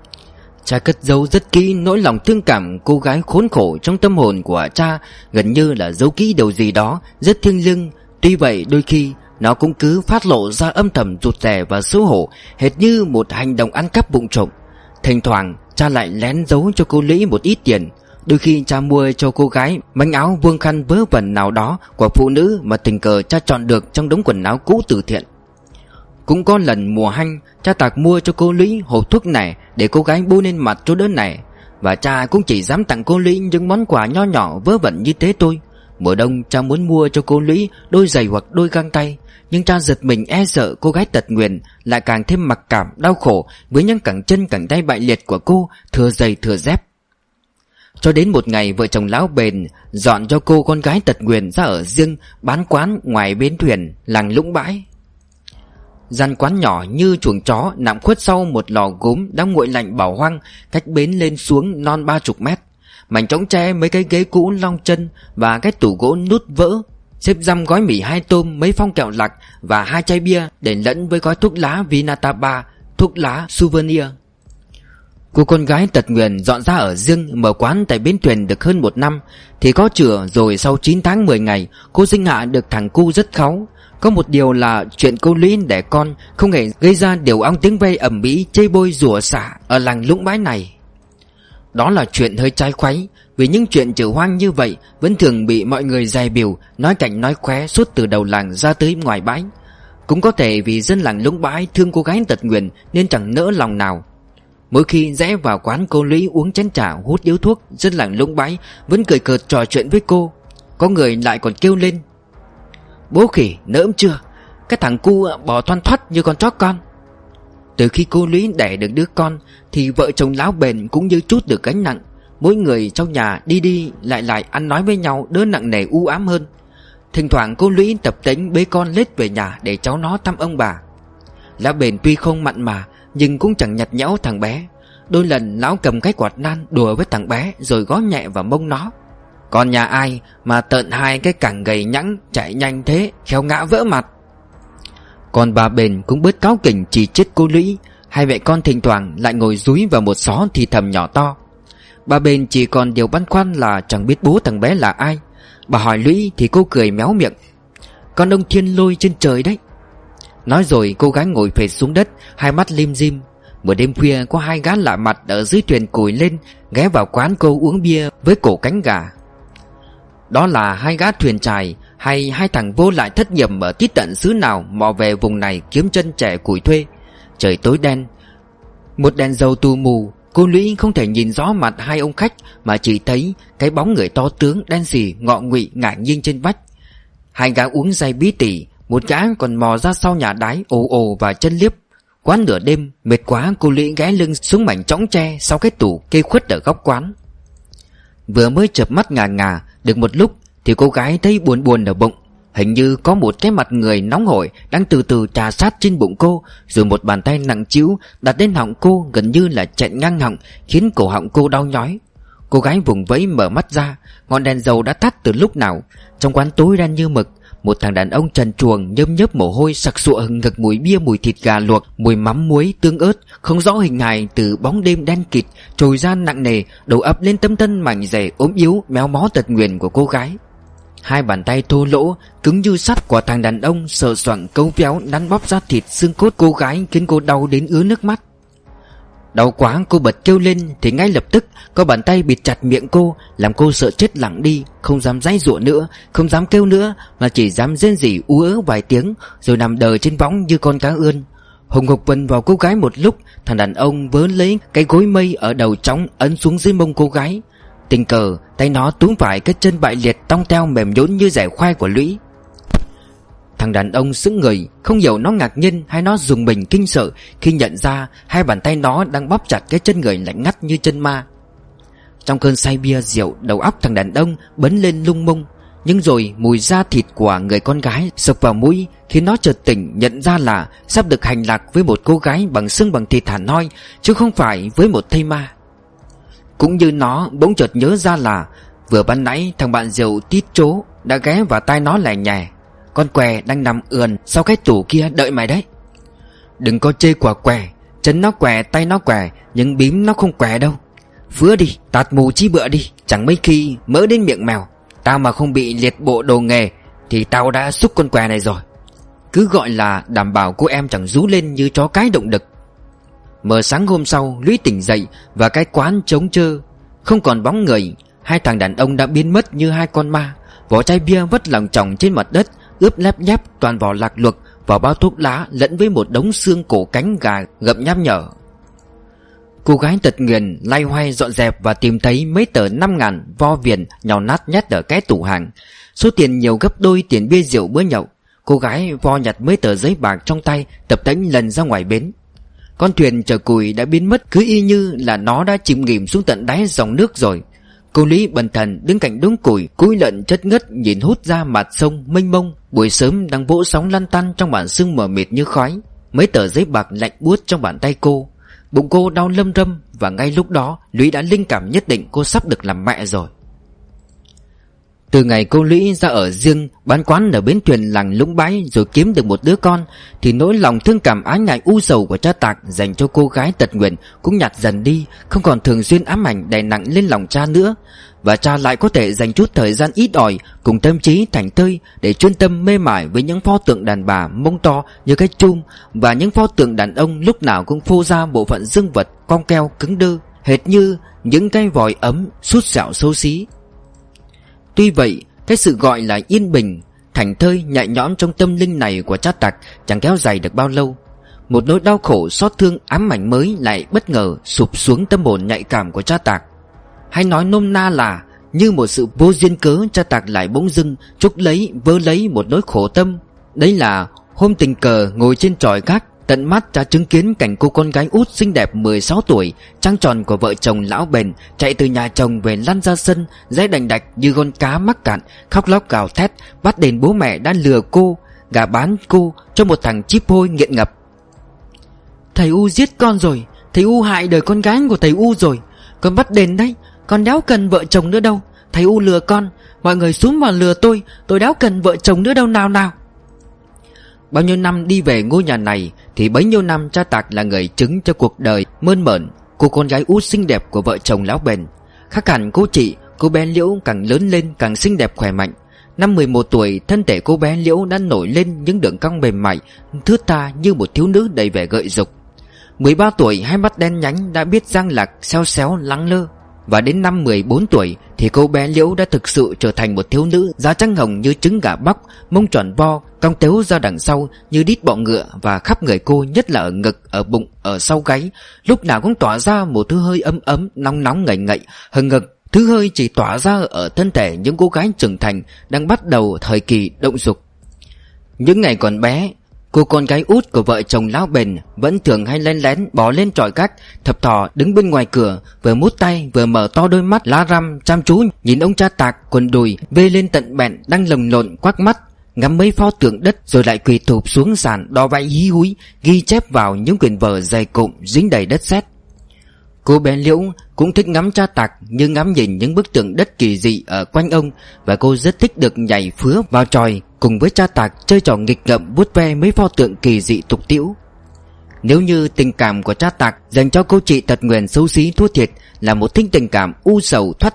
A: Cha cất giấu rất kỹ nỗi lòng thương cảm cô gái khốn khổ trong tâm hồn của cha, gần như là giấu kỹ điều gì đó rất thiêng liêng. Tuy vậy đôi khi nó cũng cứ phát lộ ra âm thầm rụt rè và xấu hổ, hệt như một hành động ăn cắp vụng trộm. Thỉnh thoảng cha lại lén giấu cho cô Lũy một ít tiền. Đôi khi cha mua cho cô gái manh áo vuông khăn vớ vẩn nào đó của phụ nữ mà tình cờ cha chọn được trong đống quần áo cũ từ thiện. Cũng có lần mùa hanh, cha Tạc mua cho cô Lũy hộp thuốc nẻ để cô gái bôi lên mặt cho đỡ nẻ. Và cha cũng chỉ dám tặng cô Lũy những món quà nho nhỏ vớ vẩn như thế thôi. Mùa đông cha muốn mua cho cô Lũy đôi giày hoặc đôi găng tay, nhưng cha giật mình e sợ cô gái tật nguyền lại càng thêm mặc cảm đau khổ với những cẳng chân cẳng tay bại liệt của cô, thừa giày thừa dép. Cho đến một ngày vợ chồng Lão Bền dọn cho cô con gái tật nguyền ra ở riêng bán quán ngoài bến thuyền làng Lũng Bãi. Gian quán nhỏ như chuồng chó nằm khuất sau một lò gốm đang nguội lạnh bỏ hoang, cách bến lên xuống non ba chục mét. Mảnh trống tre, mấy cái ghế cũ long chân và cái tủ gỗ nút vỡ, xếp răm gói mì hai tôm, mấy phong kẹo lạc và hai chai bia để lẫn với gói thuốc lá Vinataba, thuốc lá souvenir. Cô con gái tật nguyền dọn ra ở riêng mở quán tại bến thuyền được hơn một năm thì có chửa rồi. Sau chín tháng mười ngày, cô sinh hạ được thằng cu rất kháu. Có một điều là chuyện cô Lũy đẻ con không hề gây ra điều ong tiếng ve ầm ĩ chê bôi rủa xả ở làng Lũng Bãi này. Đó là chuyện hơi trái khuấy, vì những chuyện trừ hoang như vậy vẫn thường bị mọi người dè bỉu, nói cảnh nói khóe suốt từ đầu làng ra tới ngoài bãi. Cũng có thể vì dân làng Lũng Bãi thương cô gái tật nguyền nên chẳng nỡ lòng nào. Mỗi khi rẽ vào quán cô Lũy uống chén trà hút điếu thuốc, dân làng Lũng Bãi vẫn cười cợt trò chuyện với cô. Có người lại còn kêu lên: "Bố khỉ, nỡm chưa? Cái thằng cu bỏ thoăn thoắt như con chó con." Từ khi cô Lũy đẻ được đứa con thì vợ chồng Lão Bền cũng như chút được gánh nặng. Mỗi người trong nhà đi đi lại lại ăn nói với nhau đỡ nặng nề u ám hơn. Thỉnh thoảng cô Lũy tập tễnh bế con lết về nhà để cháu nó thăm ông bà. Lão Bền tuy không mặn mà nhưng cũng chẳng nhặt nhẽo thằng bé. Đôi lần lão cầm cái quạt nan đùa với thằng bé rồi gõ nhẹ vào mông nó: "Con nhà ai mà tợn hai cái cẳng gầy nhẵng chạy nhanh thế, khéo ngã vỡ mặt." Còn bà Bền cũng bớt cáu kỉnh chỉ trích cô Lũy. Hai mẹ con thỉnh thoảng lại ngồi dúi vào một xó thì thầm nhỏ to. Bà Bền chỉ còn điều băn khoăn là chẳng biết bố thằng bé là ai. Bà hỏi Lũy thì cô cười méo miệng: "Con ông Thiên Lôi trên trời đấy." Nói rồi cô gái ngồi phệt xuống đất, hai mắt lim dim. Một đêm khuya có hai gã lạ mặt ở dưới thuyền cùi lên ghé vào quán cô uống bia với cổ cánh gà. Đó là hai gã thuyền chài hay hai thằng vô lại thất nghiệp ở tít tận xứ nào mò về vùng này kiếm chân trẻ củi thuê. Trời tối đen, một đèn dầu tù mù. Cô Lũy không thể nhìn rõ mặt hai ông khách mà chỉ thấy cái bóng người to tướng đen sì ngọ nguỵ ngả nghiêng trên vách. Hai gã uống say bí tỉ, một gã còn mò ra sau nhà đái ồ ồ và chân liếp. Quán nửa đêm, mệt quá cô Lũy ghé lưng xuống mảnh chõng tre sau cái tủ kê khuất ở góc quán. Vừa mới chợp mắt ngà ngà được một lúc thì cô gái thấy buồn buồn ở bụng. Hình như có một cái mặt người nóng hổi đang từ từ trà sát trên bụng cô, rồi một bàn tay nặng trĩu đặt lên họng cô gần như là chẹn ngang họng, khiến cổ họng cô đau nhói. Cô gái vùng vẫy mở mắt ra, ngọn đèn dầu đã tắt từ lúc nào. Trong quán tối đen như mực, một thằng đàn ông trần truồng nhớm nhớp mồ hôi sặc sụa hừng hực mùi bia, mùi thịt gà luộc, mùi mắm muối tương ớt không rõ hình hài từ bóng đêm đen kịt trồi ra nặng nề đổ ập lên tấm thân mảnh dẻ ốm yếu méo mó tật nguyền của cô gái. Hai bàn tay thô lỗ cứng như sắt của thằng đàn ông sờ soạng cấu véo đắn bóp ra thịt xương cốt cô gái, khiến cô đau đến ứa nước mắt. Đau quá cô bật kêu lên thì ngay lập tức có bàn tay bịt chặt miệng cô, làm cô sợ chết lặng đi, không dám giãy giụa nữa, không dám kêu nữa, mà chỉ dám rên rỉ ú ớ vài tiếng rồi nằm đờ trên võng như con cá ươn. Hùng hục vần vào cô gái một lúc, thằng đàn ông vớ lấy cái gối mây ở đầu chóng ấn xuống dưới mông cô gái. Tình cờ tay nó túm phải cái chân bại liệt tong teo mềm nhũn như rẻ khoai của Lũy. Thằng đàn ông sững người, không hiểu nó ngạc nhiên hay nó rùng mình kinh sợ khi nhận ra hai bàn tay nó đang bóp chặt cái chân người lạnh ngắt như chân ma. Trong cơn say bia rượu, đầu óc thằng đàn ông bấn lên lung mung, nhưng rồi mùi da thịt của người con gái sộc vào mũi khiến nó chợt tỉnh, nhận ra là sắp được hành lạc với một cô gái bằng xương bằng thịt hẳn hoi, chứ không phải với một thây ma. Cũng như nó bỗng chợt nhớ ra là vừa ban nãy thằng bạn rượu tít trố đã ghé vào tai nó lẻ nhẹ: "Con què đang nằm ườn sau cái tủ kia đợi mày đấy." Đừng có chê quả què, chân nó què, tay nó què, nhưng bím nó không què đâu. Phứa đi, tạt mù chi bựa đi, chẳng mấy khi mỡ đến miệng mèo. Tao mà không bị liệt bộ đồ nghề thì tao đã xúc con què này rồi. Cứ gọi là đảm bảo cô em chẳng rú lên như chó cái động đực. Mờ sáng hôm sau, Lũy tỉnh dậy và cái quán trống trơ, không còn bóng người. Hai thằng đàn ông đã biến mất như hai con ma. Vỏ chai bia vất lòng chòng trên mặt đất, ướp lép nhép toàn vỏ lạc luộc, vỏ bao thuốc lá lẫn với một đống xương cổ cánh gà gặm nham nhở. Cô gái tật nguyền lay hoay dọn dẹp và tìm thấy mấy tờ năm ngàn vo viền nhào nát nhét ở cái tủ hàng. Số tiền nhiều gấp đôi tiền bia rượu bữa nhậu. Cô gái vo nhặt mấy tờ giấy bạc trong tay, tập tễnh lần ra ngoài bến. Con thuyền chở cùi đã biến mất, cứ y như là nó đã chìm nghỉm xuống tận đáy dòng nước rồi. Cô Lý bần thần đứng cạnh đống củi, cúi lợn chất ngất nhìn hút ra mặt sông mênh mông. Buổi sớm đang vỗ sóng lăn tăn trong bản sương mờ mịt như khói. Mấy tờ giấy bạc lạnh buốt trong bàn tay cô. Bụng cô đau lâm râm, và ngay lúc đó Lũy đã linh cảm nhất định cô sắp được làm mẹ rồi. Từ ngày cô Lũy ra ở riêng, bán quán ở bến thuyền làng Lũng Bãi rồi kiếm được một đứa con, thì nỗi lòng thương cảm ái ngại u sầu của cha Tạc dành cho cô gái tật nguyền cũng nhạt dần đi, không còn thường xuyên ám ảnh đè nặng lên lòng cha nữa. Và cha lại có thể dành chút thời gian ít ỏi cùng tâm trí thảnh thơi để chuyên tâm mê mải với những pho tượng đàn bà mông to như cái chum, và những pho tượng đàn ông lúc nào cũng phô ra bộ phận dương vật cong keo cứng đơ, hệt như những cái vòi ấm sút sẹo xấu xí. Tuy vậy, cái sự gọi là yên bình, thảnh thơi, nhẹ nhõm trong tâm linh này của cha Tạc chẳng kéo dài được bao lâu. Một nỗi đau khổ xót thương ám ảnh mới lại bất ngờ sụp xuống tâm hồn nhạy cảm của cha Tạc. Hay nói nôm na là như một sự vô duyên cớ, cha Tạc lại bỗng dưng trút lấy vơ lấy một nỗi khổ tâm. Đấy là hôm tình cờ ngồi trên chòi gác, tận mắt cha chứng kiến cảnh cô con gái út xinh đẹp mười sáu tuổi trăng tròn của vợ chồng lão Bền chạy từ nhà chồng về lăn ra sân, dãy đành đạch như con cá mắc cạn, khóc lóc gào thét bắt đền bố mẹ đã lừa cô, gả bán cô cho một thằng chíp hôi nghiện ngập. Thầy U giết con rồi, thầy U hại đời con gái của thầy U rồi, con bắt đền đấy, con đéo cần vợ chồng nữa đâu. Thầy U lừa con, mọi người xúm vào lừa tôi, tôi đéo cần vợ chồng nữa đâu nào nào. Bao nhiêu năm đi về ngôi nhà này thì bấy nhiêu năm cha Tạc là người chứng cho cuộc đời mơn mởn cô con gái út xinh đẹp của vợ chồng lão Bền. Khác hẳn cô chị, cô bé Liễu càng lớn lên càng xinh đẹp khỏe mạnh. Năm mười một tuổi, thân thể cô bé Liễu đã nổi lên những đường cong mềm mại, thướt tha như một thiếu nữ đầy vẻ gợi dục. Mười ba tuổi, hai mắt đen nhánh đã biết răng lạc xéo xéo lắng lơ. Và đến năm mười bốn tuổi thì cô bé Liễu đã thực sự trở thành một thiếu nữ da trắng hồng như trứng gà bóc, mông tròn vo, cong tếu ra đằng sau như đít bọ ngựa, và khắp người cô, nhất là ở ngực, ở bụng, ở sau gáy, lúc nào cũng tỏa ra một thứ hơi ấm ấm, nóng nóng ngậy ngậy hừng ngực. Thứ hơi chỉ tỏa ra ở thân thể những cô gái trưởng thành đang bắt đầu thời kỳ động dục. Những ngày còn bé, cô con gái út của vợ chồng lão Bền vẫn thường hay lén lén bò lên chòi gác, thập thò đứng bên ngoài cửa, vừa mút tay vừa mở to đôi mắt lá răm chăm chú nhìn ông cha Tạc quần đùi vê lên tận bẹn đang lồng lộn quắc mắt ngắm mấy pho tượng đất, rồi lại quỳ thụp xuống sàn đo vẽ hí húi ghi chép vào những quyển vở dày cộm dính đầy đất sét. Cô bé Liễu cũng thích ngắm cha Tạc như ngắm nhìn những bức tượng đất kỳ dị ở quanh ông, và cô rất thích được nhảy phứa vào chòi cùng với cha Tạc chơi trò nghịch ngợm vuốt ve mấy pho tượng kỳ dị tục tĩu. Nếu như tình cảm của cha Tạc dành cho cô chị tật nguyền xấu xí thua thiệt là một thích tình cảm u sầu thoát tục,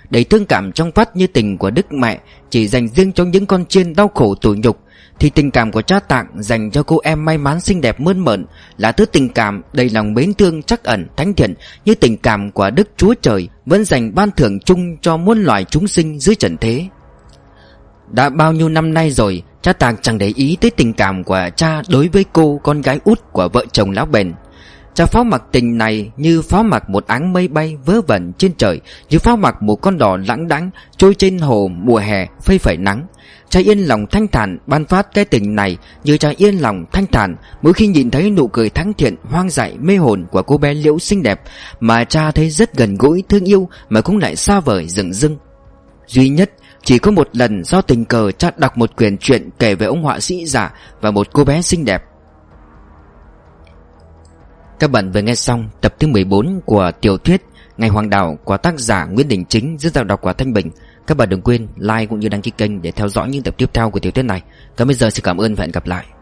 A: đầy thương cảm trong vắt như tình của đức mẹ chỉ dành riêng cho những con chiên đau khổ tủi nhục, thì tình cảm của cha Tạng dành cho cô em may mắn xinh đẹp mơn mởn là thứ tình cảm đầy lòng mến thương trắc ẩn thánh thiện như tình cảm của Đức Chúa Trời vẫn dành ban thưởng chung cho muôn loài chúng sinh dưới trần thế. Đã bao nhiêu năm nay rồi, cha Tạng chẳng để ý tới tình cảm của cha đối với cô con gái út của vợ chồng lão Bền. Cha phó mặc tình này như phó mặc một áng mây bay vớ vẩn trên trời, như phó mặc một con đò lãng đãng trôi trên hồ mùa hè phơi phẩy nắng. Cha yên lòng thanh thản ban phát cái tình này như cha yên lòng thanh thản mỗi khi nhìn thấy nụ cười thánh thiện hoang dại mê hồn của cô bé Liễu xinh đẹp mà cha thấy rất gần gũi thương yêu mà cũng lại xa vời dửng dưng. Duy nhất chỉ có một lần do tình cờ cha đọc một quyển truyện kể về ông họa sĩ già và một cô bé xinh đẹp. Các bạn vừa nghe xong tập thứ mười bốn của tiểu thuyết Ngày Hoàng Đảo của tác giả Nguyễn Đình Chính dưới giọng đọc của Thanh Bình. Các bạn đừng quên like cũng như đăng ký kênh để theo dõi những tập tiếp theo của tiểu thuyết này. Còn bây giờ xin cảm ơn và hẹn gặp lại.